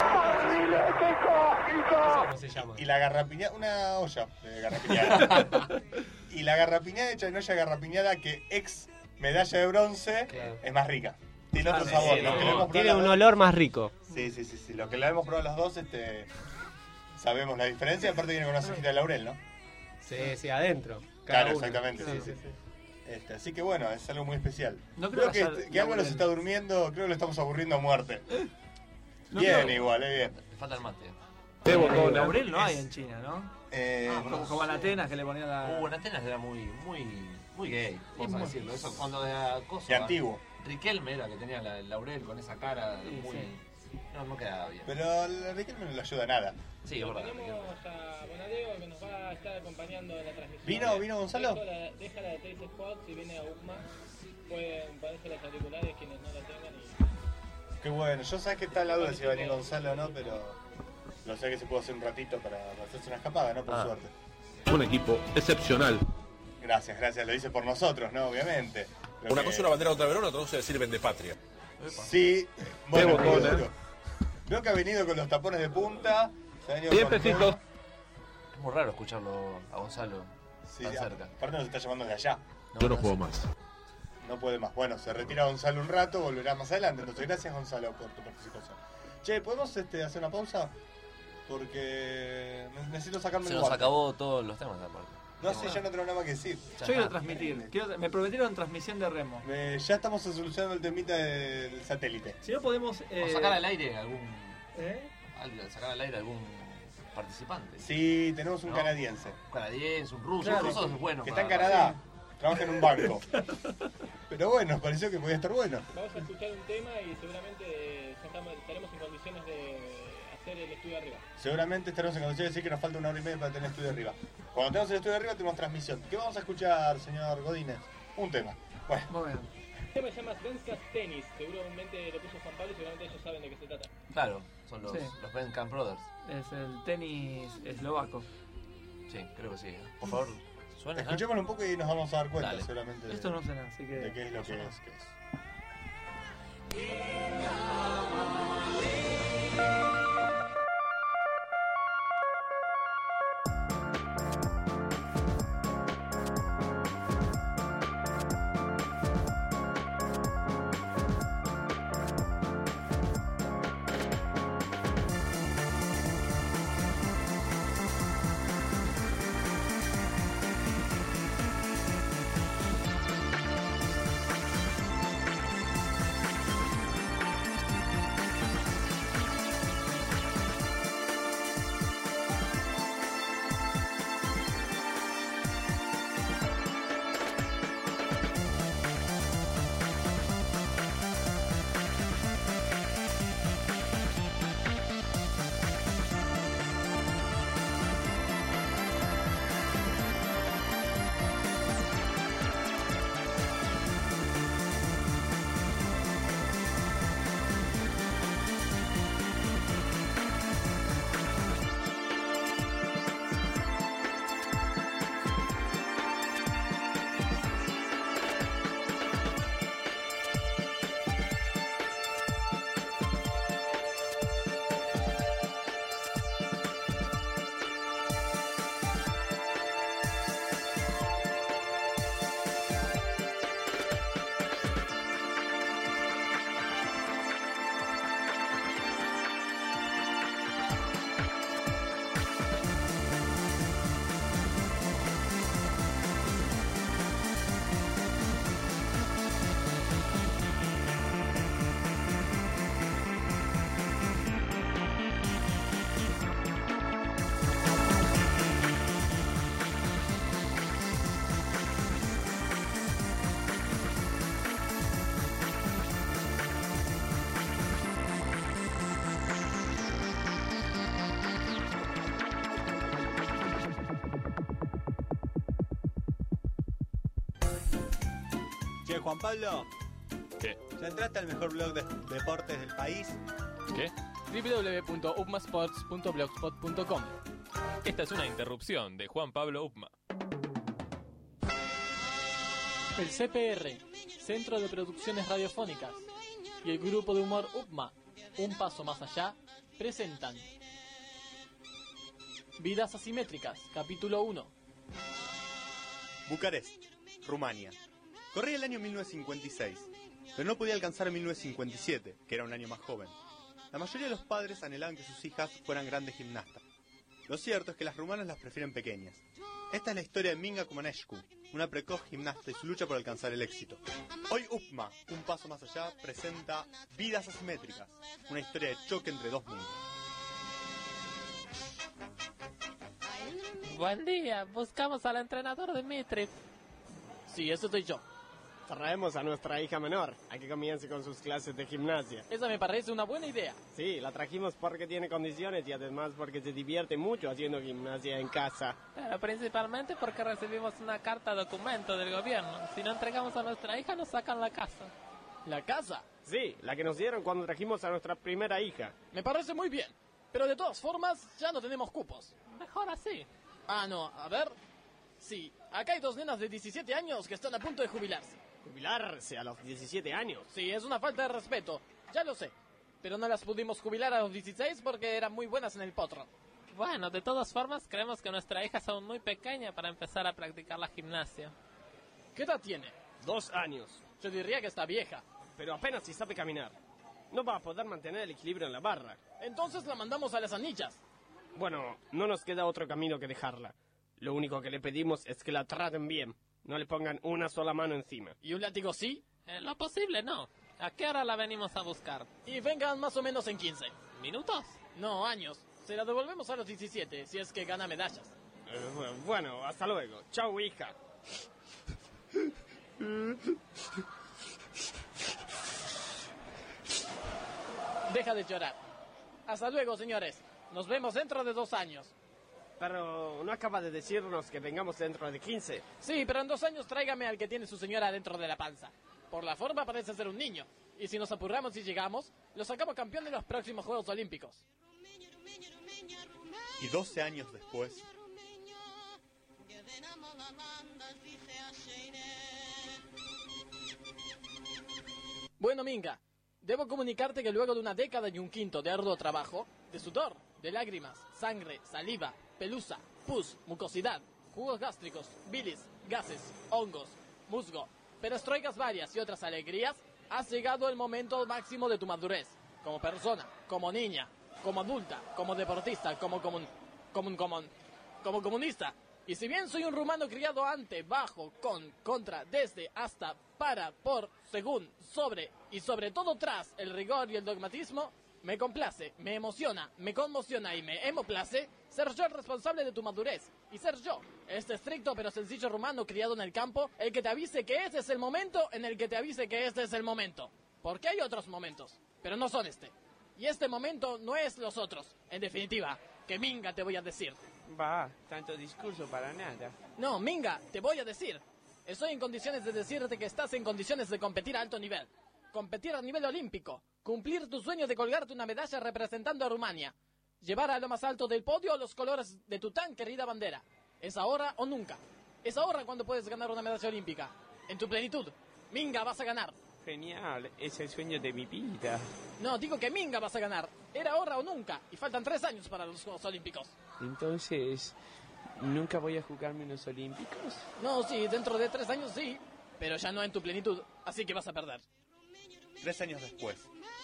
No sé cómo se llama. Y la garrapiñada, una olla de garrapiñada. Y la garrapiñada hecha en olla garrapiñada que ex medalla de bronce Claro. es más rica. Tiene otro Ah, sabor. Sí, Los que lo hemos probado tiene las un dos- olor más rico. Sí, sí, sí, sí. Los que la hemos probado las dos, este, sabemos la diferencia. Aparte viene con una hojita de laurel, ¿no? Sí, sí, adentro. cada Claro, uno. exactamente, sí, sí. Este, así que bueno, es algo muy especial. No creo creo que, que haya este- que Álvaro se laurel. está durmiendo, creo que lo estamos aburriendo a muerte. No bien, creo- igual, eh, bien. Le falta el mate. Laurel no hay en China, ¿no? Eh, Ah, Como, como en Atenas que le ponían la. Uh, en Atenas era muy, muy, muy gay, vamos a muy- decirlo. Eso cuando era cosa. y antiguo. Riquelme era que tenía la, el laurel con esa cara Sí, muy. sí. No, no quedaba bien. Pero el Riquelme no le ayuda a nada. Sí, es verdad. Tenemos a Bonadeo que nos va a estar acompañando en la transmisión. ¿Vino? ¿Vino Gonzalo? Dejo la- Deja la de Trace Spots y viene a U C M A. Pueden ponerse los auriculares quienes no la tengan. Y... Qué bueno, yo sabes que está la duda si va a venir Gonzalo o no, pero lo sé que se puede hacer un ratito para para hacerse una escapada, ¿no? Por Ah. suerte. Un equipo excepcional. Gracias, gracias, lo dice por nosotros, ¿no? Obviamente. Lo Una que- cosa es una bandera contra Verón, otra cosa es decir vende patria. Sí, bueno, Qué botón, seguro. ¿eh? Veo que ha venido con los tapones de punta. Se ha venido Bien con precisos. todo. Es muy raro escucharlo a Gonzalo Sí, tan a- cerca. aparte nos está llamando de allá. Yo no juego más. No puede más. Bueno, se retira Gonzalo un rato, volverá más adelante. Entonces, gracias Gonzalo por tu participación. Che, ¿podemos este, hacer una pausa? Porque ne- necesito sacarme Se el nos guante. acabó todos los temas aparte. No sé, ya no tengo nada más que decir. Yo quiero transmitir. Quiero- me prometieron transmisión de remo. Me- ya estamos solucionando el temita del satélite. Si no podemos. O eh, sacar al aire algún. ¿eh? al- Sacar al aire algún participante. Sí, tenemos un ¿No? canadiense. Un canadiense, un ruso. Claro. Un ruso es bueno. Que está en para- Canadá. Trabaja en un banco. Pero bueno, pareció que podía estar bueno. Vamos a escuchar un tema y seguramente eh, ya estamos- estaremos en condiciones de hacer el estudio arriba. Seguramente estaremos en condiciones de decir que nos falta una hora y media para tener estudio arriba. Cuando tenemos el estudio arriba tenemos transmisión. ¿Qué vamos a escuchar, señor Godínez? Un tema. Bueno, Muy bien. El tema se llama Svenskas Tennis. Seguramente lo puso Juan Pablo y seguramente ellos saben de qué se trata. Claro, son los, Sí. los Benkamp Brothers. Es el tenis eslovaco. Sí, creo que sí. ¿eh? Por favor, suena. ¿eh? escuchémoslo un poco y nos vamos a dar cuenta Dale. seguramente de, Esto no suena, así que. de qué es lo que es. qué es. Thank Che, Juan Pablo. ¿Qué? ¿Ya entraste al mejor blog de deportes del país? ¿Qué? doble u doble u doble u punto upmasports punto blogspot punto com. Esta es una interrupción de Juan Pablo Upma. El C P R, Centro de Producciones Radiofónicas, y el grupo de humor UPMA, Un Paso Más Allá, presentan Vidas Asimétricas, capítulo uno. Bucarest, Rumania. Corría el año mil novecientos cincuenta y seis, pero no podía alcanzar mil novecientos cincuenta y siete, que era un año más joven. La mayoría de los padres anhelaban que sus hijas fueran grandes gimnastas. Lo cierto es que las rumanas las prefieren pequeñas. Esta es la historia de Minga Kumanescu, una precoz gimnasta y su lucha por alcanzar el éxito. Hoy UPMA, Un Paso Más Allá, presenta Vidas Asimétricas, una historia de choque entre dos mundos. Buen día, buscamos al entrenador Dmitri. Sí, ese soy yo. Traemos a nuestra hija menor a que comience con sus clases de gimnasia. Esa me parece una buena idea. Sí, la trajimos porque tiene condiciones y además porque se divierte mucho haciendo gimnasia en casa. Pero principalmente porque recibimos una carta documento del gobierno. Si no entregamos a nuestra hija nos sacan la casa. ¿La casa? Sí, la que nos dieron cuando trajimos a nuestra primera hija. Me parece muy bien. Pero de todas formas, ya no tenemos cupos. Mejor así. Ah, no, a ver. Sí, acá hay dos nenas de diecisiete años que están a punto de jubilarse. ¿Jubilarse a los diecisiete años? Sí, es una falta de respeto, ya lo sé. Pero no las pudimos jubilar a los dieciséis porque eran muy buenas en el potro. Bueno, de todas formas, creemos que nuestra hija es aún muy pequeña para empezar a practicar la gimnasia. ¿Qué edad tiene? Dos años. Yo diría que está vieja. Pero apenas si sabe caminar. No va a poder mantener el equilibrio en la barra. Entonces la mandamos a las anillas. Bueno, no nos queda otro camino que dejarla. Lo único que le pedimos es que la traten bien. No le pongan una sola mano encima. ¿Y un látigo sí? En lo posible no. ¿A qué hora la venimos a buscar? Y vengan más o menos en quince. ¿Minutos? No, años. Se la devolvemos a los diecisiete, si es que gana medallas. Eh, bueno, hasta luego. Chau, hija. Deja de llorar. Hasta luego, señores. Nos vemos dentro de dos años. Pero no acaba de decirnos que vengamos dentro de quince. Sí, pero en dos años tráigame al que tiene su señora dentro de la panza. Por la forma parece ser un niño. Y si nos apuramos y llegamos, lo sacamos campeón de los próximos Juegos Olímpicos. Y doce años después... Bueno, Minga, debo comunicarte que luego de una década y un quinto de arduo trabajo, de sudor, de lágrimas, sangre, saliva, pelusa, pus, mucosidad, jugos gástricos, bilis, gases, hongos, musgo, perestroikas varias y otras alegrías, has llegado el momento máximo de tu madurez, como persona, como niña, como adulta, como deportista, como comun, comun, comun, como comunista. Y si bien soy un rumano criado ante, bajo, con, contra, desde, hasta, para, por, según, sobre y sobre todo tras el rigor y el dogmatismo, me complace, me emociona, me conmociona y me hemoplace ser yo el responsable de tu madurez. Y ser yo, este estricto pero sencillo rumano criado en el campo, el que te avise que este es el momento en el que te avise que este es el momento. Porque hay otros momentos, pero no son este. Y este momento no es los otros. En definitiva, que Minga te voy a decir. Va, tanto discurso para nada. No, Minga, te voy a decir. Estoy en condiciones de decirte que estás en condiciones de competir a alto nivel. Competir a nivel olímpico. Cumplir tu sueño de colgarte una medalla representando a Rumania. Llevar a lo más alto del podio los colores de tu tan querida bandera. Es ahora o nunca. Es ahora cuando puedes ganar una medalla olímpica. En tu plenitud. Minga, vas a ganar. Genial, es el sueño de mi vida. No, digo que Minga vas a ganar. Era ahora o nunca. Y faltan tres años para los Juegos Olímpicos. Entonces, ¿nunca voy a jugarme unos olímpicos? No, sí, dentro de tres años sí. Pero ya no en tu plenitud. Así que vas a perder. Tres años después.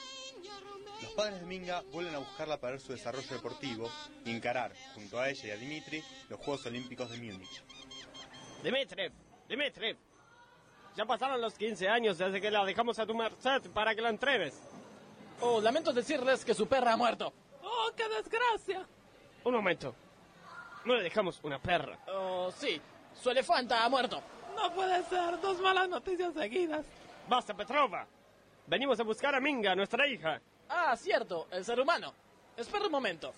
Los padres de Minga vuelven a buscarla para ver su desarrollo deportivo y encarar, junto a ella y a Dmitri, los Juegos Olímpicos de Múnich. Dmitri, Dmitri. Ya pasaron los quince años desde que la dejamos a tu merced para que la entrenes. Oh, lamento decirles que su perra ha muerto. ¡Oh, qué desgracia! Un momento. No le dejamos una perra. Oh, sí. Su elefanta ha muerto. No puede ser. Dos malas noticias seguidas. Basta, Petrova. Venimos a buscar a Minga, nuestra hija. Ah, cierto. El ser humano. Espera un momento.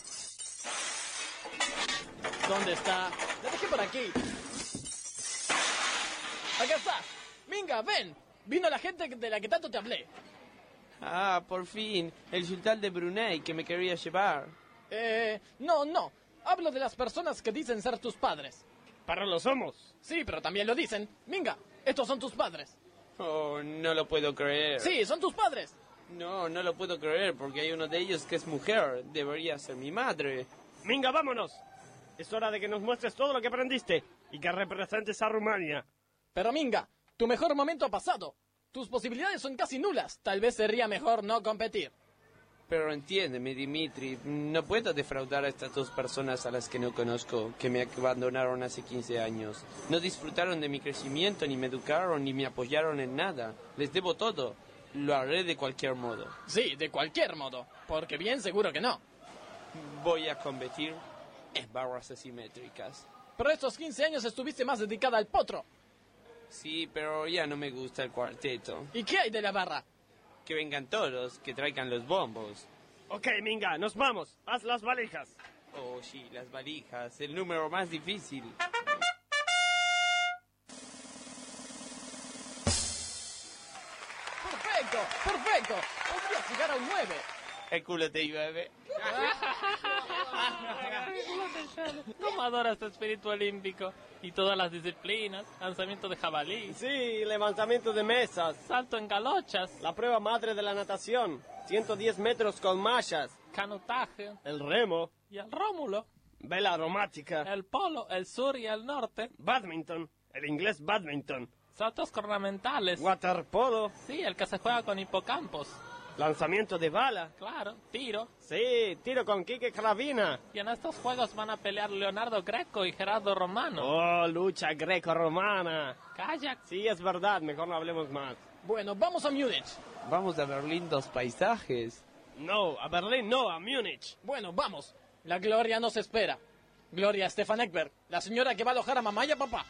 ¿Dónde está? La dejé por aquí. Acá está. Minga, ven. Vino la gente de la que tanto te hablé. Ah, por fin, el sultán de Brunei que me quería llevar. Eh, no, no. Hablo de las personas que dicen ser tus padres. Para lo somos. Sí, pero también lo dicen. Minga, estos son tus padres. Oh, no lo puedo creer. Sí, son tus padres. No, no lo puedo creer porque hay uno de ellos que es mujer. Debería ser mi madre. Minga, vámonos. Es hora de que nos muestres todo lo que aprendiste y que representes a Rumania. Pero Minga, tu mejor momento ha pasado. Tus posibilidades son casi nulas. Tal vez sería mejor no competir. Pero entiéndeme, Dimitri, no puedo defraudar a estas dos personas a las que no conozco, que me abandonaron hace quince años. No disfrutaron de mi crecimiento, ni me educaron, ni me apoyaron en nada. Les debo todo. Lo haré de cualquier modo. Sí, de cualquier modo. Porque bien seguro que no. Voy a competir en barras asimétricas. Pero estos quince años estuviste más dedicada al potro. Sí, pero ya no me gusta el cuarteto. ¿Y qué hay de la barra? Que vengan todos, que traigan los bombos. Ok, Minga, nos vamos. Haz las valijas. Oh, sí, las valijas, el número más difícil. ¡Perfecto! ¡Perfecto! Podrías llegar a un nueve. El culo te llueve. ¿Cómo adoras tu espíritu olímpico? Y todas las disciplinas, lanzamiento de jabalí. Sí, levantamiento de mesas. Salto en galochas. La prueba madre de la natación. ciento diez metros con mallas. Canotaje. El remo. Y el Rómulo. Vela aromática. El polo, el sur y el norte. Badminton. El inglés badminton. Saltos ornamentales. Waterpolo. Sí, el que se juega con hipocampos. Lanzamiento de bala. Claro, tiro. Sí, tiro con Quique Carabina. Y en estos juegos van a pelear Leonardo Greco y Gerardo Romano. Oh, lucha greco-romana. Kayak. Sí, es verdad, mejor no hablemos más. Bueno, vamos a Múnich. Vamos a ver lindos paisajes. No, a Berlín no, a Múnich. Bueno, vamos. La gloria nos espera. Gloria Stefan Ekberg, la señora que va a alojar a mamá y a papá.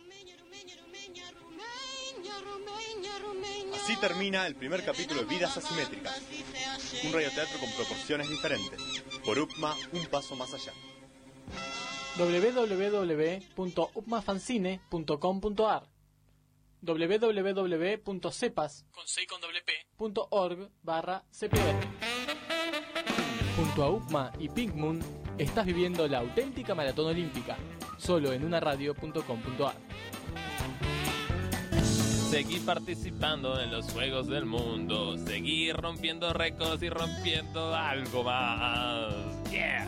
Así termina el primer capítulo de Vidas Asimétricas, un radioteatro con proporciones diferentes. Por U P M A, un paso más allá. doble u doble u doble u punto upmafancine punto com punto a r doble u doble u doble u punto cepas punto org barra c p r. Junto a U P M A y Pink Moon, estás viviendo la auténtica maratón olímpica, solo en unaradio punto com punto a r. Seguir participando en los Juegos del Mundo. Seguir rompiendo récords y rompiendo algo más. Yeah.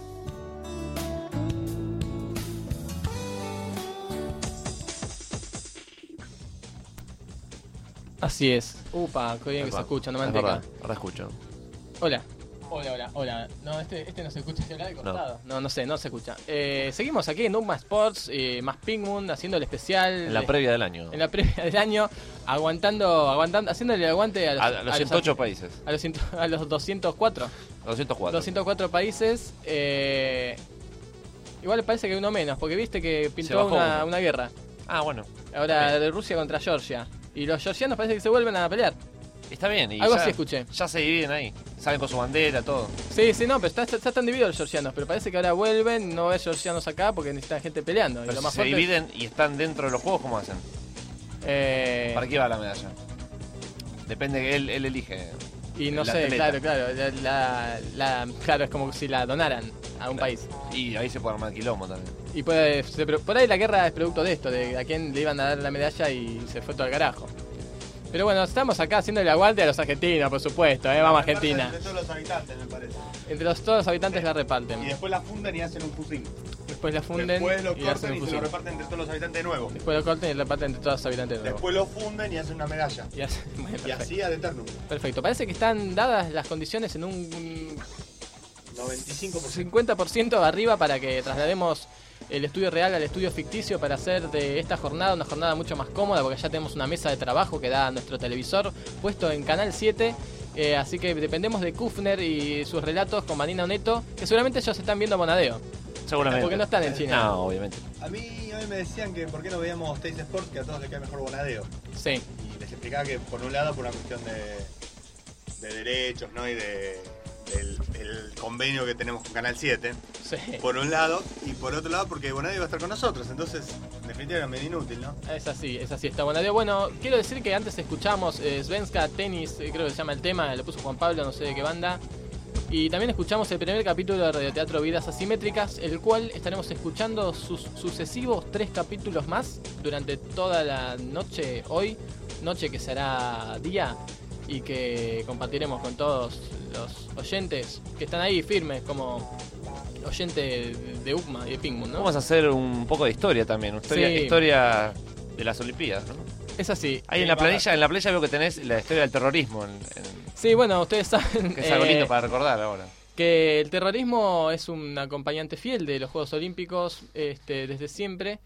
Así es. Upa, qué bien que se escucha, no manteca. Ahora escucho. Hola. Hola, hola, hola. No, este, este no se escucha, ¿se de cortado? No. no, no sé, no se escucha. Eh, seguimos aquí en U P M A Sports, eh, más Pink Moon, haciendo el especial. En la previa del año. En la previa del año, aguantando, aguantando, haciéndole el aguante a los, a, a los ciento ocho los, países. A los, a los doscientos cuatro. doscientos cuatro. doscientos cuatro países. Eh, igual le parece que uno menos, porque viste que pintó una, una guerra. Ah, bueno. Ahora bien. De Rusia contra Georgia. Y los georgianos parece que se vuelven a pelear. Está bien, y algo ya, así escuché. Ya se dividen ahí, salen con su bandera, todo. Sí, sí, no, pero está, está, están divididos los georgianos, pero parece que ahora vuelven, no ves georgianos acá porque necesitan gente peleando. Pero y lo si más se fuerte dividen es... y están dentro de los juegos, ¿cómo hacen? Eh... ¿Para qué va la medalla? Depende que él, él elige. Y no sé, atleta. claro, claro, la, la, la, claro, es como si la donaran a un claro. país. Y ahí se puede armar quilombo también. Y puede, se, por ahí la guerra es producto de esto, de a quién le iban a dar la medalla y se fue todo al carajo. Pero bueno, estamos acá haciendo el aguante a los argentinos, por supuesto, ¿eh? Vamos Argentina. Entre todos los habitantes, me parece. Entre los, todos los habitantes la reparten. Y después la fundan y hacen un fusil. Después la funden Después lo y hacen cortan un y fusil. se lo reparten entre todos los habitantes de nuevo. Después lo cortan y lo reparten entre todos los habitantes de nuevo. Después lo funden y hacen una medalla. Y, hace, bueno, y así ad eternum. Perfecto. Parece que están dadas las condiciones en un noventa y cinco por ciento. cincuenta por ciento arriba para que traslademos el estudio real al estudio ficticio para hacer de esta jornada una jornada mucho más cómoda, porque ya tenemos una mesa de trabajo que da nuestro televisor puesto en Canal siete. Eh, así que dependemos de Kufner y sus relatos con Marina Oneto, que seguramente ellos están viendo Bonadeo. Seguramente. Porque no están en China. No, obviamente. A mí, a mí me decían que por qué no veíamos Teis Sports, que a todos les cae mejor Bonadeo. Sí. Y les explicaba que por un lado por una cuestión de, de derechos, ¿no? Y de, el, el convenio que tenemos con Canal siete, Sí. por un lado, y por otro lado porque Bonadio va a estar con nosotros, entonces en definitiva era medio inútil, ¿no? Es así, es así, está Bonadio. Bueno, quiero decir que antes escuchamos eh, Svenska Tennis, eh, creo que se llama el tema, lo puso Juan Pablo, no sé de qué banda. Y también escuchamos el primer capítulo de Radioteatro Vidas Asimétricas, el cual estaremos escuchando sus sucesivos tres capítulos más durante toda la noche hoy, noche que será día, y que compartiremos con todos los oyentes que están ahí firmes como oyente de U C M A y de Pink Moon, ¿no? Vamos a hacer un poco de historia también, historia, Sí. historia de las Olimpiadas, ¿no? Es así. Ahí en Eh, la planilla, en la planilla veo que tenés la historia del terrorismo, en- en- Sí, bueno, ustedes saben que es algo eh, lindo para recordar ahora. que el terrorismo es un acompañante fiel de los Juegos Olímpicos este, desde siempre.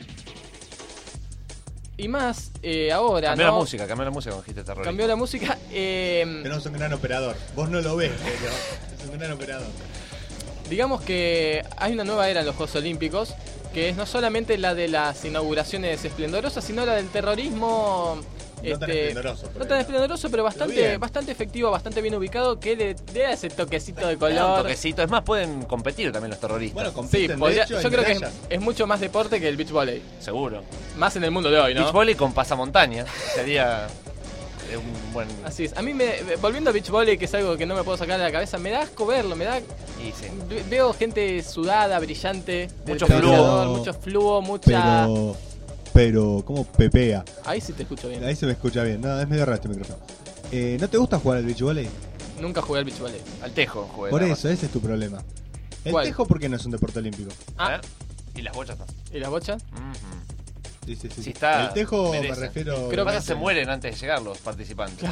Y más eh, ahora, Cambió ¿no? la música, cambió la música con dijiste terrorismo. Cambió la música. eh, Tenemos un gran operador. Vos no lo ves, pero es un gran operador. digamos que hay una nueva era en los Juegos Olímpicos, que es no solamente la de las inauguraciones esplendorosas, sino la del terrorismo. No tan esplendoroso, por no tan esplendoroso, pero bastante, bien. bastante efectivo, bastante bien ubicado, que le dé ese toquecito de Le da un color. toquecito. Es más, pueden competir también los terroristas. Sí, podría- yo creo que es, es mucho más deporte que el beach volley. Seguro. Más en el mundo de hoy, ¿no? Beach volley con pasamontaña sería eh, un buen... Así es. A mí, me, volviendo a beach volley, que es algo que no me puedo sacar de la cabeza, me da asco verlo, me da... Y sí. ve- Veo gente sudada, brillante, Mucho del fluo. peleador, mucho fluo, mucha... Pero, pero, ¿cómo pepea? Ahí sí te escucho bien. Ahí se me escucha bien. No, es medio raro este micrófono. Eh, ¿No te gusta jugar al beach volley? Nunca jugué al beach volley. Al tejo jugué. Por nada eso, ese es tu problema. ¿El ¿Cuál? tejo por qué no es un deporte olímpico? Ah. ¿Eh? Y las bochas no. ¿Y las bochas? Sí, sí, sí. Si está, El tejo me merece. refiero... Creo que se mueren antes de llegar los participantes.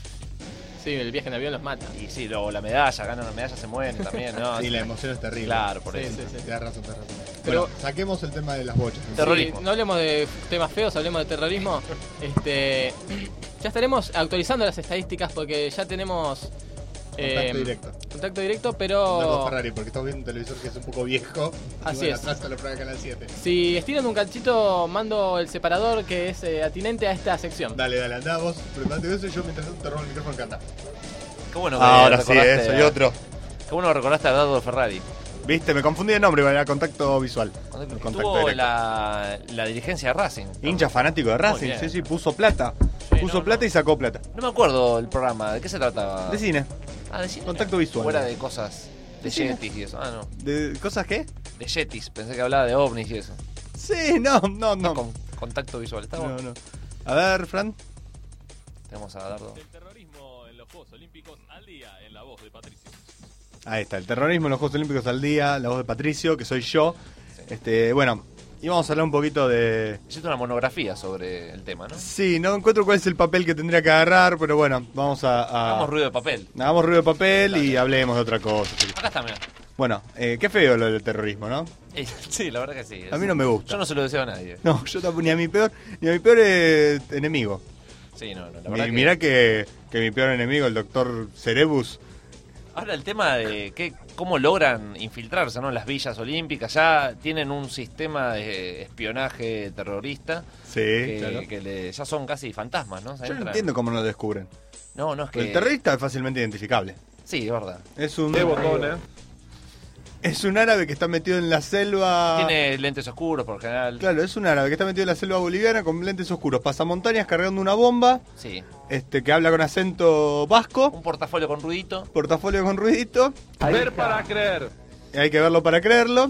Sí, el viaje en avión los mata. Y sí, luego la medalla, ganan la medalla, se mueren también, ¿no? Sí, la emoción es terrible. Claro, por Sí, eso. sí, sí. Tenés razón, tenés razón. Pero- Bueno, saquemos el tema de las bochas. Sí, no hablemos de temas feos, hablemos de terrorismo. Este, ya estaremos actualizando las estadísticas porque ya tenemos Contacto directo. Contacto directo, No con pero Ferrari, porque estamos viendo un televisor que es un poco viejo. Así y bueno, es. atrás está la prueba de Canal siete. si estiran un cachito, mando el separador que es eh, atinente a esta sección. Dale, dale, andá vos, preparate eso y yo mientras tanto te robo el micrófono canta. Qué bueno que Ahora sí, recordaste eh, soy a- otro. Qué bueno que recordaste a Dardo Ferrari. Viste, me confundí de nombre, era contacto visual. Contacto Tuvo directo. la, la dirigencia de Racing. Hincha fanático de Muy Racing, bien. sí, sí, puso plata. puso plata y sacó plata. No me acuerdo el programa, ¿de qué se trataba? De cine. Ah, de cine. Contacto visual. Fuera de cosas, de De cine. yetis y eso. Ah, no. ¿De cosas qué? De yetis, pensé que hablaba de ovnis y eso. Sí, no, no, no. Con contacto visual, ¿está No, bueno? no. A ver, Fran. Tenemos a Dardo. El terrorismo en los Juegos Olímpicos al día en la voz de Patricio. Ahí está, el terrorismo en los Juegos Olímpicos al día, la voz de Patricio, que soy yo. Este, bueno, y vamos a hablar un poquito de... Hiciste una monografía sobre el tema, ¿no? Sí, no encuentro cuál es el papel que tendría que agarrar, pero bueno, vamos a... a- Hagamos ruido de papel. Hagamos ruido de papel y hablemos de otra cosa. Acá está, mira. Bueno, eh, qué feo lo del terrorismo, ¿no? Eh, Sí, la verdad que sí. A mí no me gusta. Yo no se lo deseo a nadie. No, yo tampoco, ni a mi peor, ni a mi peor eh, enemigo. Sí, no, no, la Mi- verdad que... Mirá que, que mi peor enemigo, el doctor Cerebus, Ahora el tema de qué, cómo logran infiltrarse, ¿no? En las villas olímpicas ya tienen un sistema de espionaje terrorista Sí, que, claro. que le- ya son casi fantasmas, ¿no? Se yo no entran- entiendo cómo no lo descubren. No, no es que... El terrorista es fácilmente identificable. Sí, es verdad. Es un... Qué botón, eh. Es un árabe que está metido en la selva... Tiene lentes oscuros por lo general. Claro, es un árabe que está metido en la selva boliviana con lentes oscuros, pasamontañas cargando una bomba, Sí. este que habla con acento vasco, Un portafolio con ruidito. portafolio con ruidito, Ver para creer. y hay que verlo para creerlo,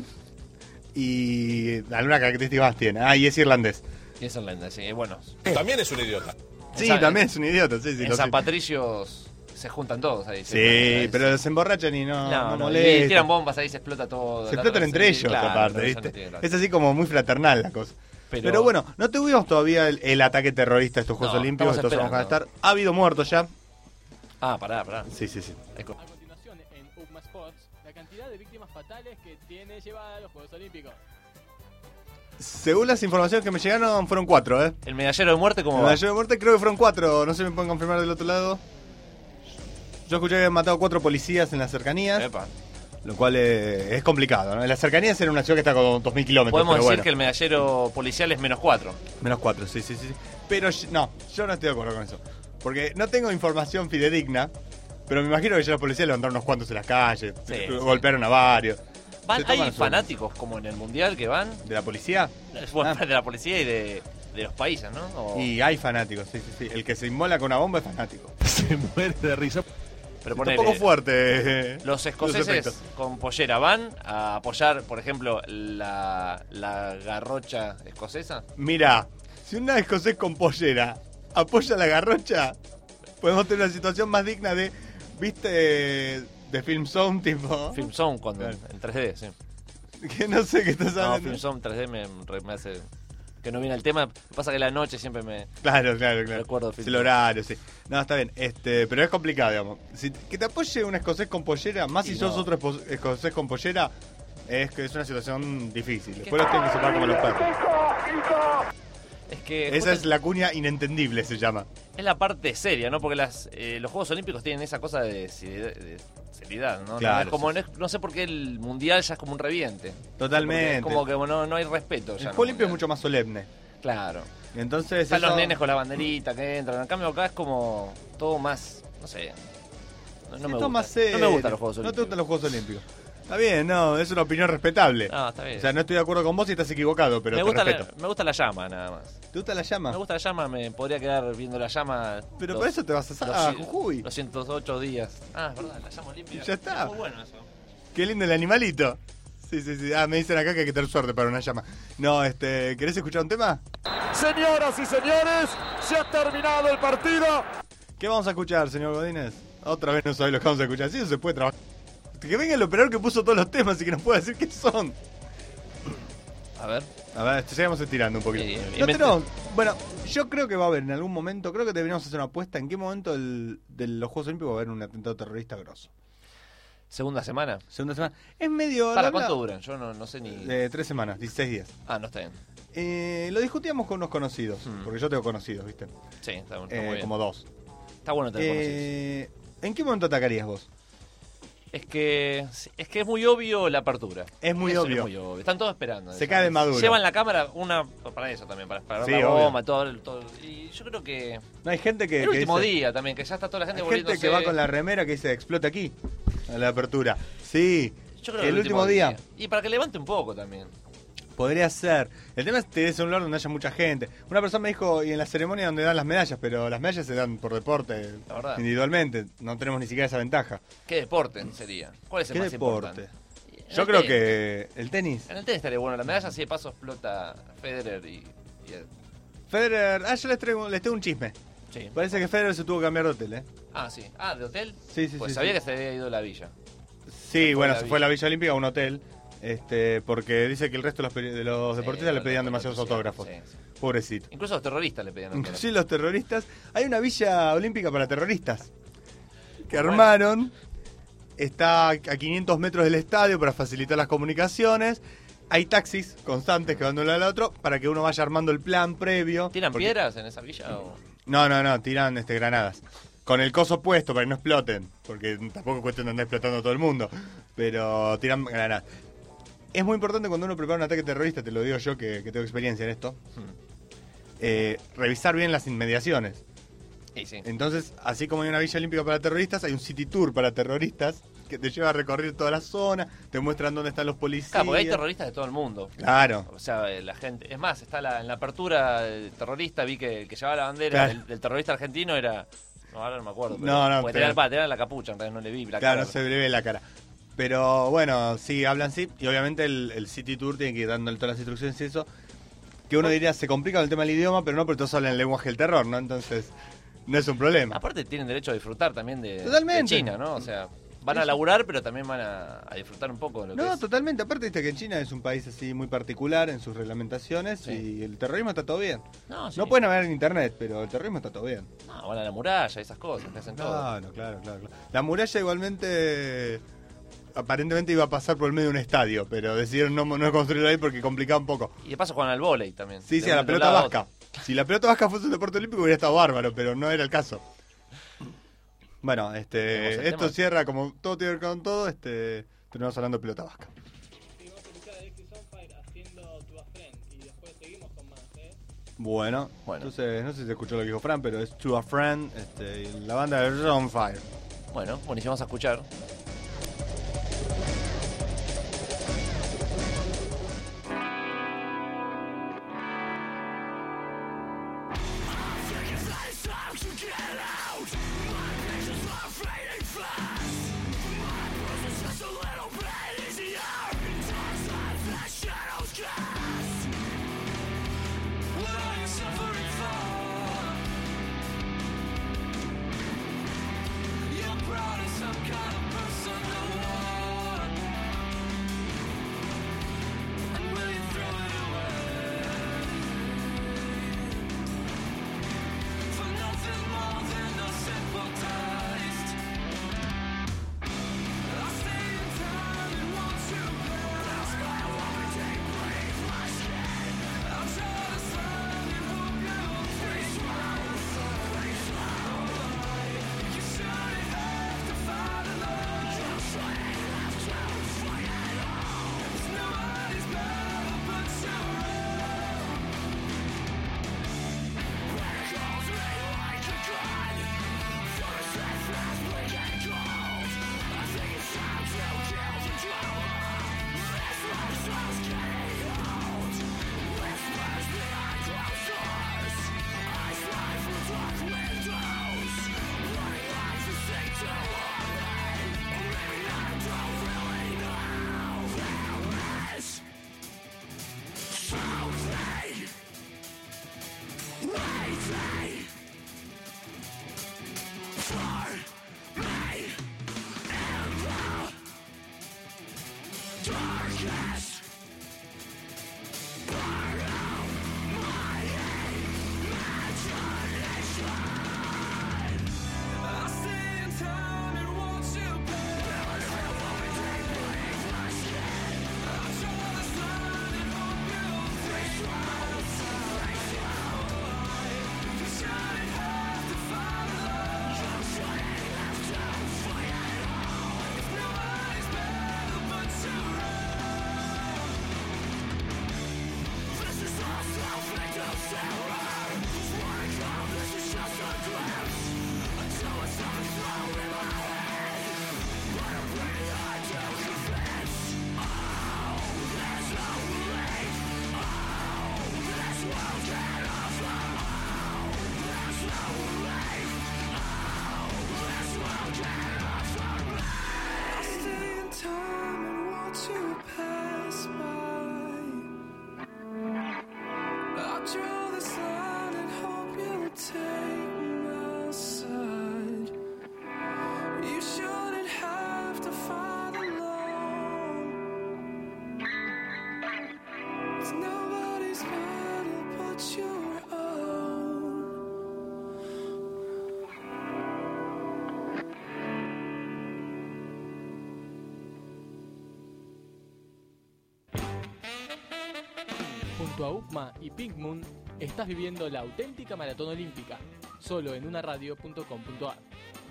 y alguna característica más tiene. Ah, y es irlandés. Y es irlandés, sí. Bueno, También es un idiota. Sí, San- también es un idiota, sí, sí. en lo San sé. Patricio se juntan todos ahí. Sí, se- pero se emborrachan y no, No, no, no, molestan. y tiran bombas ahí, se explota todo. Se la- explotan entre sí, ellos, claro, aparte, pero eso ¿viste? no tiene gracia. Es así como muy fraternal la cosa. Pero- Pero, bueno, no tuvimos todavía el, el ataque terrorista a estos Juegos No, Olímpicos, estamos entonces vamos a esperando. estar. Ha habido muertos ya. Ah, pará, pará. Sí, sí, sí. Hay co- A continuación, en U C M A Sports, la cantidad de víctimas fatales que tiene llevada a los Juegos Olímpicos. Según las informaciones que me llegaron, fueron cuatro, ¿eh? El medallero de muerte, ¿cómo El va? mayor de muerte creo que fueron cuatro, no se me pueden confirmar del otro lado. Yo escuché que habían matado cuatro policías en las cercanías, Epa. lo cual eh, es complicado, ¿no? En las cercanías era una ciudad que está con dos mil kilómetros, Podemos pero decir bueno. que el medallero policial es menos cuatro. Menos cuatro, sí, sí, sí. sí. Pero yo- no, yo no estoy de acuerdo con eso. Porque no tengo información fidedigna, Pero me imagino que ya los policías levantaron unos cuantos en las calles, Sí, golpearon a varios. Van, Se toman hay las fanáticos como en el mundial que van. ¿De la policía? Bueno, Ah. de la policía y de, de los países, ¿no? O- Y hay fanáticos, sí, sí, sí. El que se inmola con una bomba es fanático. Se muere de risa. Pero Está ponele, un poco fuerte. eh, Los escoceses efectos. con pollera van a apoyar, por ejemplo, la, la garrocha escocesa. Mira, si un escocés con pollera apoya la garrocha, podemos tener una situación más digna de, ¿viste? De Film Zone, tipo. Film Zone cuando en tres D, sí. Que no sé qué estás No, hablando. Film Zone tres D me, me hace que no viene el tema. Pasa que la noche siempre me Claro, claro, claro. recuerdo Es Film el Zone. horario, sí. No, está bien. Este, pero es complicado, digamos. Si, que te apoye un escocés con pollera, más si Y sos no. otro espo- escocés con pollera, es que es una situación difícil. Después los tienen que separar como los perros. Es que Esa justo es la cuña inentendible, se llama. es la parte seria, ¿no? Porque las, eh, los Juegos Olímpicos tienen esa cosa de, seriedad- de seriedad, ¿no? Claro, no, es como, sí, no, es- no sé por qué el mundial ya es como un reviente. Totalmente. Es como que bueno, no hay respeto. El Ya, Juego ¿no? Olimpio es mucho más solemne. Claro. Y entonces Están eso- los nenes con la banderita que entran. En cambio acá es como todo más, no sé. No, no Sí, me todo gusta. más serio. No me gustan los Juegos No te Olímpicos. gustan los Juegos Olímpicos. Está bien, no, es una opinión respetable. No, está bien. O sea, no estoy de acuerdo con vos y estás equivocado, pero me, te gusta respeto. la, me gusta la llama, nada más. ¿Te gusta la llama? Me gusta la llama, me podría quedar viendo la llama. Pero los- por eso te vas a los a ci- Jujuy. Los ciento ocho días. Ah, es verdad, la llama olímpica. Ya está. Es muy bueno eso. Qué lindo el animalito. Sí, sí, sí. Ah, me dicen acá que hay que tener suerte para una llama. No, este, ¿querés escuchar un tema? Señoras y señores, se ha terminado el partido. ¿Qué vamos a escuchar, señor Godínez? Otra vez no sabés lo que vamos a escuchar. Sí, eso se puede trabajar. Que venga el operador que puso todos los temas y que nos pueda decir qué son. A ver. A ver, te sigamos estirando un poquito. Sí, No invente- tenemos- bueno, yo creo que va a haber en algún momento, creo que deberíamos hacer una apuesta en qué momento el- de los Juegos Olímpicos va a haber un atentado terrorista grosso. Segunda semana. Segunda semana. Es medio... ¿Para la- cuánto la- duran? Yo no, no sé ni. De tres semanas, dieciséis días. Ah, no está bien. Eh, lo discutíamos con unos conocidos, Hmm. porque yo tengo conocidos, ¿viste? Sí, está, está Eh, muy bien. como dos. Está bueno tener conocidos. Eh, ¿En qué momento atacarías vos? Es que es que es muy obvio la apertura. Es muy Eso obvio. Es muy obvio. Están todos esperando. Se cae de Maduro. Llevan la cámara una para eso también, para esperar Sí, la obvio. bomba, todo, el- todo. Y yo creo que No, hay gente que... el que último dice- día también, que ya está toda la gente Hay gente volviéndose. que va con la remera que dice explota aquí, a la apertura. Sí, Yo creo el que último día. Y para que levante un poco también. Podría ser. El tema es que es un lugar donde haya mucha gente. Una persona me dijo, y en la ceremonia donde dan las medallas, pero las medallas se dan por deporte, La verdad. individualmente. No tenemos ni siquiera esa ventaja. ¿Qué deporte sería? ¿Cuál es el ¿Qué más deporte? importante? En Yo el creo tenis. que el tenis. En el tenis estaría bueno la medalla, así de paso explota Federer y. y- Federer, ah, yo les traigo, les tengo un chisme. Sí. Parece que Federer se tuvo que cambiar de hotel, ¿eh? Ah, sí. Ah, ¿de hotel? Sí, sí, Pues sí, sabía sí. que se había ido a la villa. Sí, fue bueno, a la se fue a la Villa. Villa Olímpica a un hotel. Este, porque dice que el resto de los, peri- de los deportistas le no, pedían no, demasiados no, sí, autógrafos. sí, sí. Pobrecito. Incluso los terroristas le pedían autógrafos. Inclusive los terroristas. Hay una villa olímpica para terroristas que Bueno. armaron. Está a quinientos metros del estadio para facilitar las comunicaciones. Hay taxis constantes que van de un lado al otro para que uno vaya armando el plan previo. ¿Tiran Porque- piedras en esa villa? O... No, no, no, tiran este, granadas. Con el coso puesto para que no exploten. Porque tampoco es cuestión de andar explotando a todo el mundo. Pero tiran granadas. Es muy importante cuando uno prepara un ataque terrorista, te lo digo yo que, que tengo experiencia en esto. eh, revisar bien las inmediaciones. Sí, sí. Entonces, así como hay una villa olímpica para terroristas, hay un city tour para terroristas que te lleva a recorrer toda la zona, te muestran dónde están los policías. Claro, porque hay terroristas de todo el mundo. Claro. O sea, eh, la gente. Es más, está la, en la apertura eh, terrorista, vi que el que llevaba la bandera Claro. del, del terrorista argentino era. No, ahora no me acuerdo. Pero, No, no, porque pero- tenía, pa, tenía la capucha, en realidad no le vi la Claro, cara. no se le ve la cara. Pero bueno, sí, hablan sí. Y obviamente el, el City Tour tiene que ir dándole todas las instrucciones y eso. Que uno diría, se complica con el tema del idioma, pero no, porque todos hablan el lenguaje del terror, ¿no? Entonces, no es un problema. Aparte tienen derecho a disfrutar también de, Totalmente. de China, ¿no? O sea, van a laburar, pero también van a, a disfrutar un poco de lo que No, es. totalmente. Aparte, viste que en China es un país así muy particular en sus reglamentaciones Sí. y el terrorismo está todo bien. No, sí. No pueden navegar en internet, pero el terrorismo está todo bien. No, van a la muralla, esas cosas, que hacen todo. Claro, claro, claro, claro. La muralla igualmente aparentemente iba a pasar por el medio de un estadio, pero decidieron no, no construirlo ahí porque complicaba un poco. Y de paso juegan al vóley también. Sí, De sí, a la un pelota lado a vasca. otro. Si la pelota vasca fuese un deporte olímpico hubiera estado bárbaro, pero no era el caso. Bueno, este, ¿Tenemos el esto tema? cierra como todo tiene que ver con todo, este, terminamos hablando de pelota vasca. Bueno, Bueno. entonces no sé si se escuchó lo que dijo Fran, pero es To a Friend, este, y la banda de On Fire. Bueno, buenísimo, vamos a escuchar. Junto a U P M A y Pink Moon, estás viviendo la auténtica maratón olímpica, solo en una radio punto com punto a r.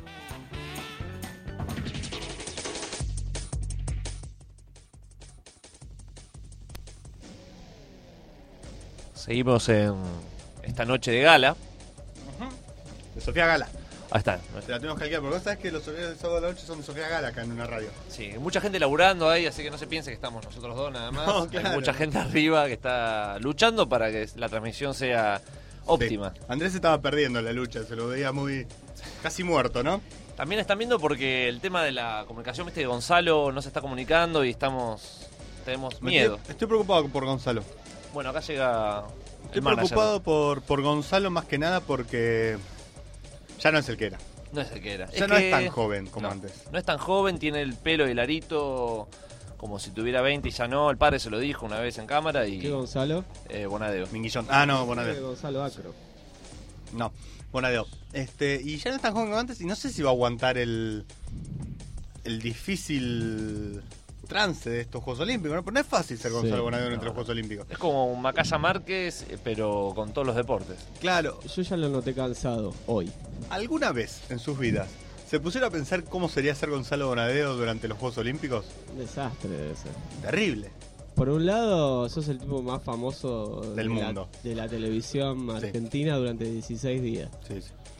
Seguimos en esta noche de gala. De Sofía Gala. Ahí está. Te la tenemos que alquilar, porque vos sabés que los horarios del sábado de la noche son de Sofía Gala acá en una radio. Sí, mucha gente laburando ahí, así que no se piense que estamos nosotros dos nada más. No, claro. Hay mucha gente arriba que está luchando para que la transmisión sea óptima. Sí. Andrés estaba perdiendo la lucha, se lo veía muy... casi muerto, ¿no? También están viendo porque el tema de la comunicación, viste, de Gonzalo no se está comunicando y estamos... tenemos miedo. Estoy, estoy preocupado por Gonzalo. Bueno, acá llega Estoy el manager. preocupado por, por Gonzalo más que nada porque ya no es el que era. No es el que era. Ya es no que... es tan joven como no, antes. No es tan joven, tiene el pelo hilarito como si tuviera veinte y ya no. El padre se lo dijo una vez en cámara y... ¿Qué Gonzalo? Eh, Bonadeo. Minguillón. Ah, no, ¿Qué Bonadeo. Gonzalo Acro? No, Bonadeo. Este, y ya no es tan joven como antes y no sé si va a aguantar el... el difícil... trance de estos Juegos Olímpicos, ¿no? Pero no es fácil ser Gonzalo Sí, Bonadeo no. entre los Juegos Olímpicos. Es como un Macaya Márquez, eh, pero con todos los deportes. Claro. Yo ya lo noté cansado hoy. ¿Alguna vez en sus vidas se pusieron a pensar cómo sería ser Gonzalo Bonadeo durante los Juegos Olímpicos? Un desastre debe ser. Terrible. Por un lado, sos el tipo más famoso Del de mundo. La, de la televisión argentina durante dieciséis días. Sí, sí.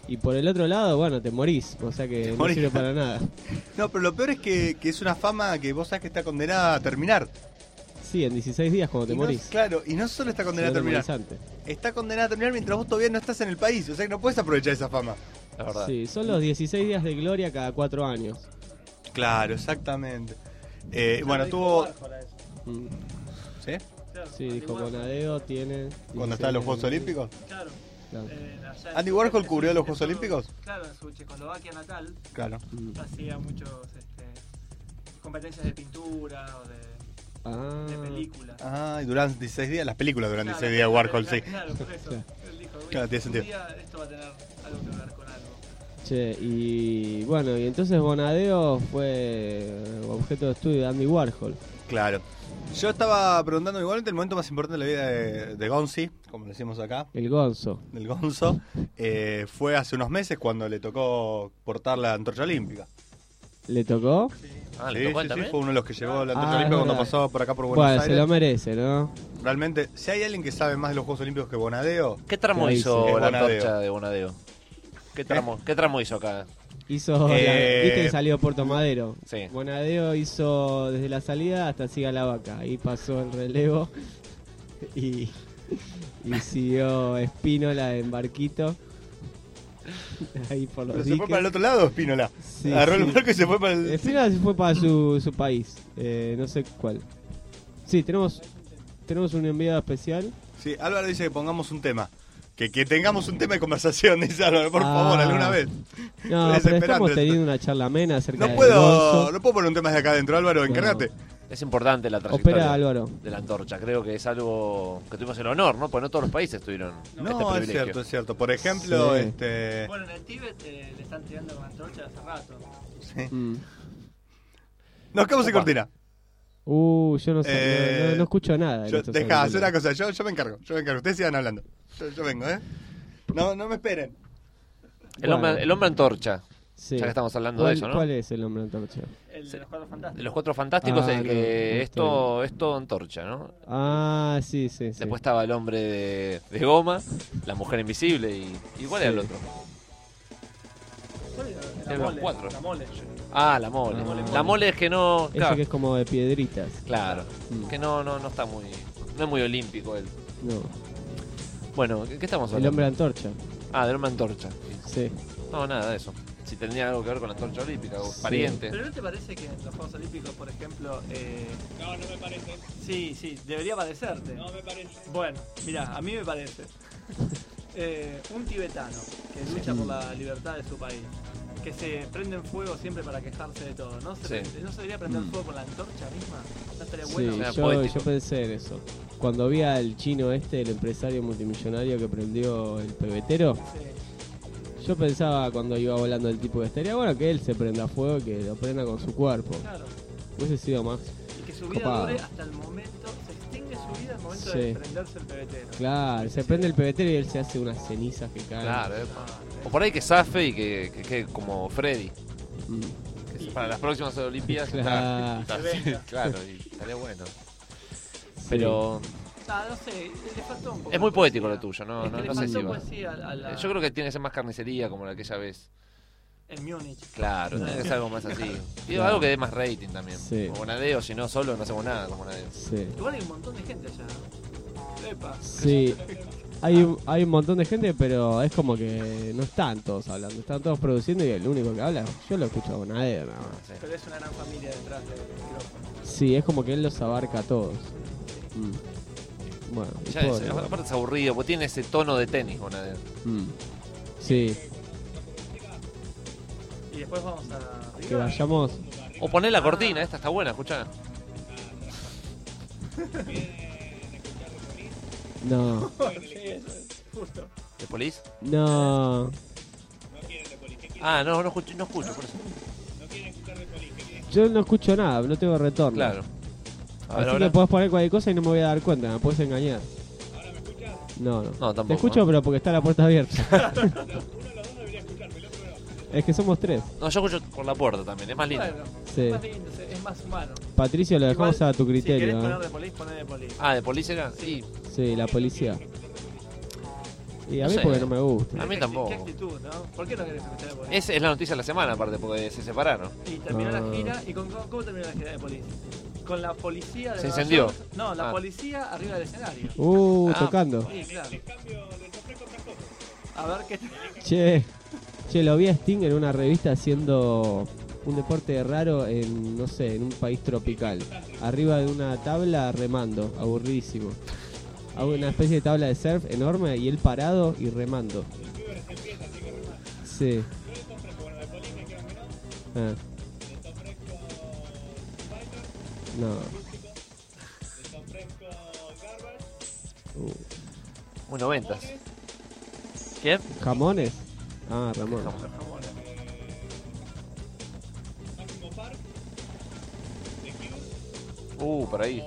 Y por el otro lado, bueno, te morís, o sea que no morís. sirve para nada. No, pero lo peor es que, que es una fama que vos sabés que está condenada a terminar. Sí, en dieciséis días cuando te Y no- morís. claro, y no solo está condenada a Si no te terminar. morís antes. Está condenada a terminar mientras vos todavía no estás en el país. O sea que no puedes aprovechar esa fama. La verdad. Sí, son los dieciséis días de gloria cada cuatro años. Claro, exactamente. Eh, bueno, tuvo... Mm. ¿Sí? Sí, dijo Bonadeo tiene... ¿Cuando estaban los Juegos dieciséis Olímpicos? Claro. Claro. Eh, allá en ¿Andy su- Warhol en cubrió su- los en Juegos su- Olímpicos? Claro, en su Checoslovaquia natal. Claro. Hacía muchos este, competencias de pintura o de, Ah. de películas. Ah, y duran dieciséis días. Las películas duran Claro, dieciséis días, Warhol, sí. Claro, por eso. Él dijo, Claro, tiene un sentido. día esto va a tener algo que ver con algo. Che, y bueno, y entonces Bonadeo fue objeto de estudio de Andy Warhol. Claro. Yo estaba preguntando igualmente el momento más importante de la vida de, de Gonzi, como le decimos acá. El Gonzo. Del Gonzo. Eh, fue hace unos meses cuando le tocó portar la antorcha olímpica. ¿Le tocó? Ah, sí, ¿le tocó a sí, él sí, también? fue uno de los que llevó la antorcha Ah, olímpica es cuando verdad. pasó por acá por Buenos Bueno, Aires. se lo merece, ¿no? Realmente, si hay alguien que sabe más de los Juegos Olímpicos que Bonadeo... ¿Qué tramo Ahí hizo sí. la Es Bonadeo. antorcha de Bonadeo? ¿Qué tramo, ¿Qué tramo hizo acá? Hizo Eh, la, viste que salió Puerto Madero. Sí. Bonadeo hizo desde la salida hasta Siga la Vaca. Ahí pasó el relevo y, y siguió Espínola en barquito. Ahí por los ¿Pero se fue diques. para el otro lado, Espínola? Sí, Agarró sí. el barco y se fue para el... Espínola se fue para su, su país. Eh, no sé cuál. Sí, tenemos tenemos un enviado especial. Sí, Álvaro dice que pongamos un tema. Que, que tengamos un tema de conversación, dice Álvaro, por Ah. favor, alguna vez. No, Estoy pero desesperando estamos esto. teniendo una charla amena acerca No del puedo, Gonzo. no puedo poner un tema desde acá adentro, Álvaro, encárgate. Es importante la trayectoria Opera, Álvaro. de la antorcha. Creo que es algo que tuvimos el honor, ¿no? Porque no todos los países tuvieron este No, es privilegio. cierto, es cierto. Por ejemplo, Sí. este... Bueno, en el Tíbet eh, le están tirando con antorcha hace rato. Sí. Mm. Nos quedamos sin Opa. cortina. Uh, yo no sé, Eh, no, no- no escucho nada. de Yo, estos deja, hacer una auriculares. cosa, yo, yo me encargo, yo me encargo. Ustedes sigan hablando. Yo, yo vengo, ¿eh? No, no me esperen. El, hombre, Bueno. el hombre antorcha. Sí. Ya que estamos hablando ¿Cuál, de eso, ¿no? ¿Cuál es el hombre antorcha? El de los cuatro fantásticos. De los cuatro fantásticos, Ah, el no, que no es, todo, es todo antorcha, ¿no? Ah, sí, sí, sí. Después estaba el hombre de, de goma, la mujer invisible y. ¿Y cuál era el Sí. otro? ¿Cuál era? Eran La los mole, cuatro. La mole. Ah, la mole. La mole. La mole es que no. Ese Claro, que es como de piedritas. claro, Mm. que no, no, no está muy. No es muy olímpico él. No. Bueno, ¿qué, qué estamos El hablando? hombre antorcha. Ah, del hombre antorcha. Sí. No, nada de eso. Si tendría algo que ver con la antorcha olímpica o Sí. pariente. ¿Pero no te parece que en los Juegos Olímpicos, por ejemplo... Eh... No, no me parece. Sí, sí, debería parecerte. No me parece. Bueno, mira, a mí me parece. Eh, un tibetano que lucha por la libertad de su país, que se prende en fuego siempre para quejarse de todo, ¿no se, Sí. prende- ¿no se debería prender Mm. fuego con la antorcha misma? ¿No estaría Sí, bueno? Era yo, poético. yo pensé en eso. Cuando vi al chino este, el empresario multimillonario que prendió el pebetero, Sí, yo pensaba cuando iba volando el tipo que estaría bueno que él se prenda fuego y que lo prenda con su cuerpo. claro. Hubiese sido más. Y que su vida Copado. dure hasta el momento, se extingue su vida al momento Sí. de prenderse el pebetero. Claro, se prende el pebetero y él se hace unas cenizas que caen. Claro, eh. O por ahí que zafe y que que quede como Freddy. Mm. Que se- para las próximas Olimpiadas. Claro. está- Se venga. claro, y estaría bueno. Pero Ah, no sé, le faltó un poco. es muy de poético poesía. lo tuyo, no, Es que no, le no sé si faltó va. poesía a la- Yo creo que tiene que ser más carnicería como la aquella vez. En Múnich. Claro, tiene que ser algo más así. Y Claro. algo que dé más rating también. Sí. Como Bonadeo, si no solo no hacemos nada con Bonadeo. Sí. Igual hay un montón de gente allá, ¿no? Epa. Sí. Hay un, hay un montón de gente, pero es como que no están todos hablando. Están todos produciendo y el único que habla, yo lo escucho a Bonadeo nada más. Sí. Pero es una gran familia detrás del micrófono. Sí, es como que él los abarca a todos. Mm. Bueno, y Ya es- pobre, aparte es aburrido, porque tiene ese tono de tenis Bonadeo. Mm. Sí, Y después vamos a... que vayamos. O poner la cortina, esta está buena, escuchá. No, Sí, eso es, justo. ¿De Police? no. Ah, no, no escucho, no escucho, por eso. Yo no escucho nada, no tengo retorno. Claro. A ver, Así ahora. que podés poner cualquier cosa y no me voy a dar cuenta, me puedes engañar. No, no. No, tampoco, Te escucho, ¿no? pero porque está la puerta abierta. Es que somos tres. No, yo escucho por la puerta también, es más lindo. Bueno, Sí. es más lindo, es más humano. Patricio, lo dejamos Igual, a tu Si querés criterio. poner ¿eh? de polis, poné de polis. Ah, ¿de Police era? Sí. Sí, la policía. Y a No mí sé. porque no me gusta. A mí tampoco. Qué actitud, ¿no? ¿Por qué no querés escuchar de Police? Esa es la noticia de la semana, aparte, porque se separaron. Y terminó Ah. la gira. ¿Y con, con- cómo terminó la gira de Police? Con la policía de Se Nueva incendió. York. No, la Ah. policía arriba del escenario. Uh, Ah. tocando. Sí, claro. A ver qué. Che, che, lo vi a Sting en una revista haciendo un deporte raro en, no sé, en un país tropical. Arriba de una tabla remando, aburridísimo. A una especie de tabla de surf enorme y él parado y remando. Sí. Ah. No. Uh. Muy noventas. ¿Quién? ¿Jamones? Ah, Ramón. Uh, por ahí.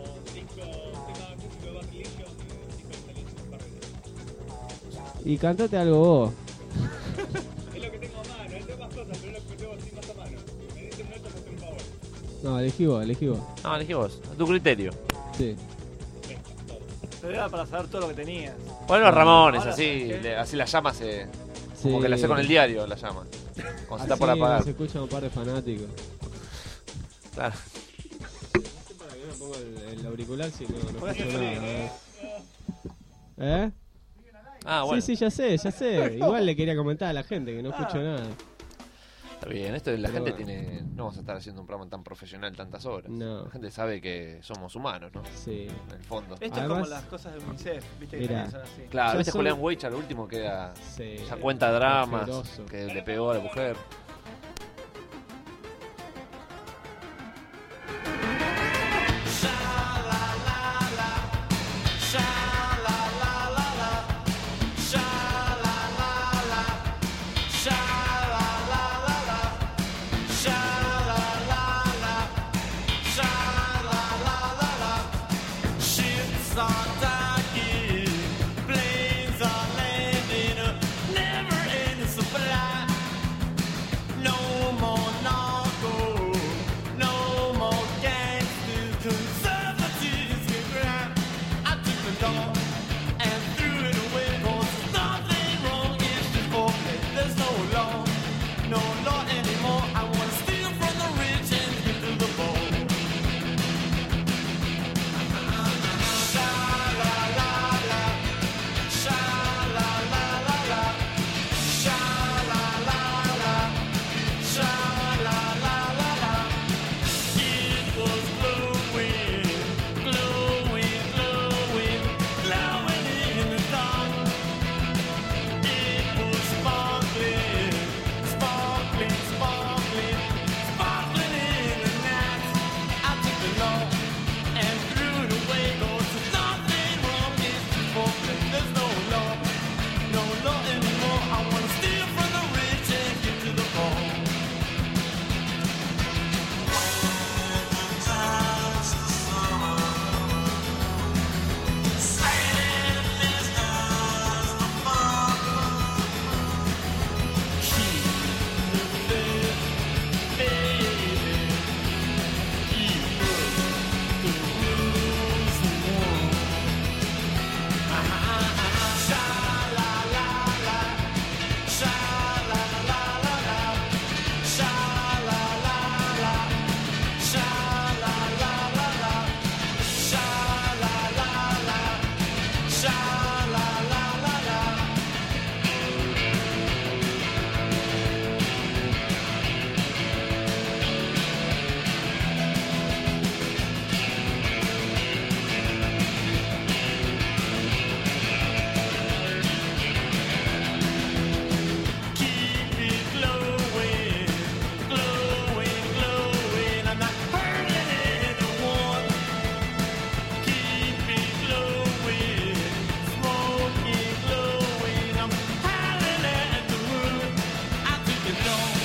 Y cantate algo vos. Es lo que tengo a mano, él tengo más cosas, pero es lo que tengo así más a mano. Me dicen no, te un favor. No, elegí vos, elegí vos. No, elegí vos. A tu criterio. Sí. Pero era para saber todo lo que tenías. Bueno, Ramones, Ahora, así, ¿sabes qué? le- así la llama se. Sí. Como que la hace con el diario, la llama. Cuando se está por Así apagar. Se escuchan un par de fanáticos. Claro. ¿Para qué me pongo el, el auricular si no, no Ponés escucho el nada? frío. ¿Eh? ¿Eh? Ah, bueno. Sí, sí, ya sé, ya sé. Igual le quería comentar a la gente que no escucho nada. Está bien, esto de la Pero gente bueno. tiene. No vamos a estar haciendo un programa tan profesional tantas horas. No. La gente sabe que somos humanos, ¿no? Sí. En el fondo. Esto es Además- como las cosas de UNICEF, viste que Mirá. también son así. Claro, Ya viste son- Julián Weich, al último queda. Sí. Ya cuenta dramas Asqueroso. que le pegó a la mujer. Ships are docking, planes are landing, never ending supply. No more narco, no more gangsters, conservatives can cry. I took the door and threw it away, 'cause there's nothing wrong, it's just foreplay. There's no law, no law anymore. I wanna steal from the rich and give to the poor. And threw it away, 'cause there's nothing wrong, it's just foreplay. There's no law, no law anymore. I wanna steal from the rich and give to the poor. Keep it glowing, glowing, glowing. I'm not hurting anyone. Keep it glowing, smoking, glowing. I'm howling at the moon. I took it long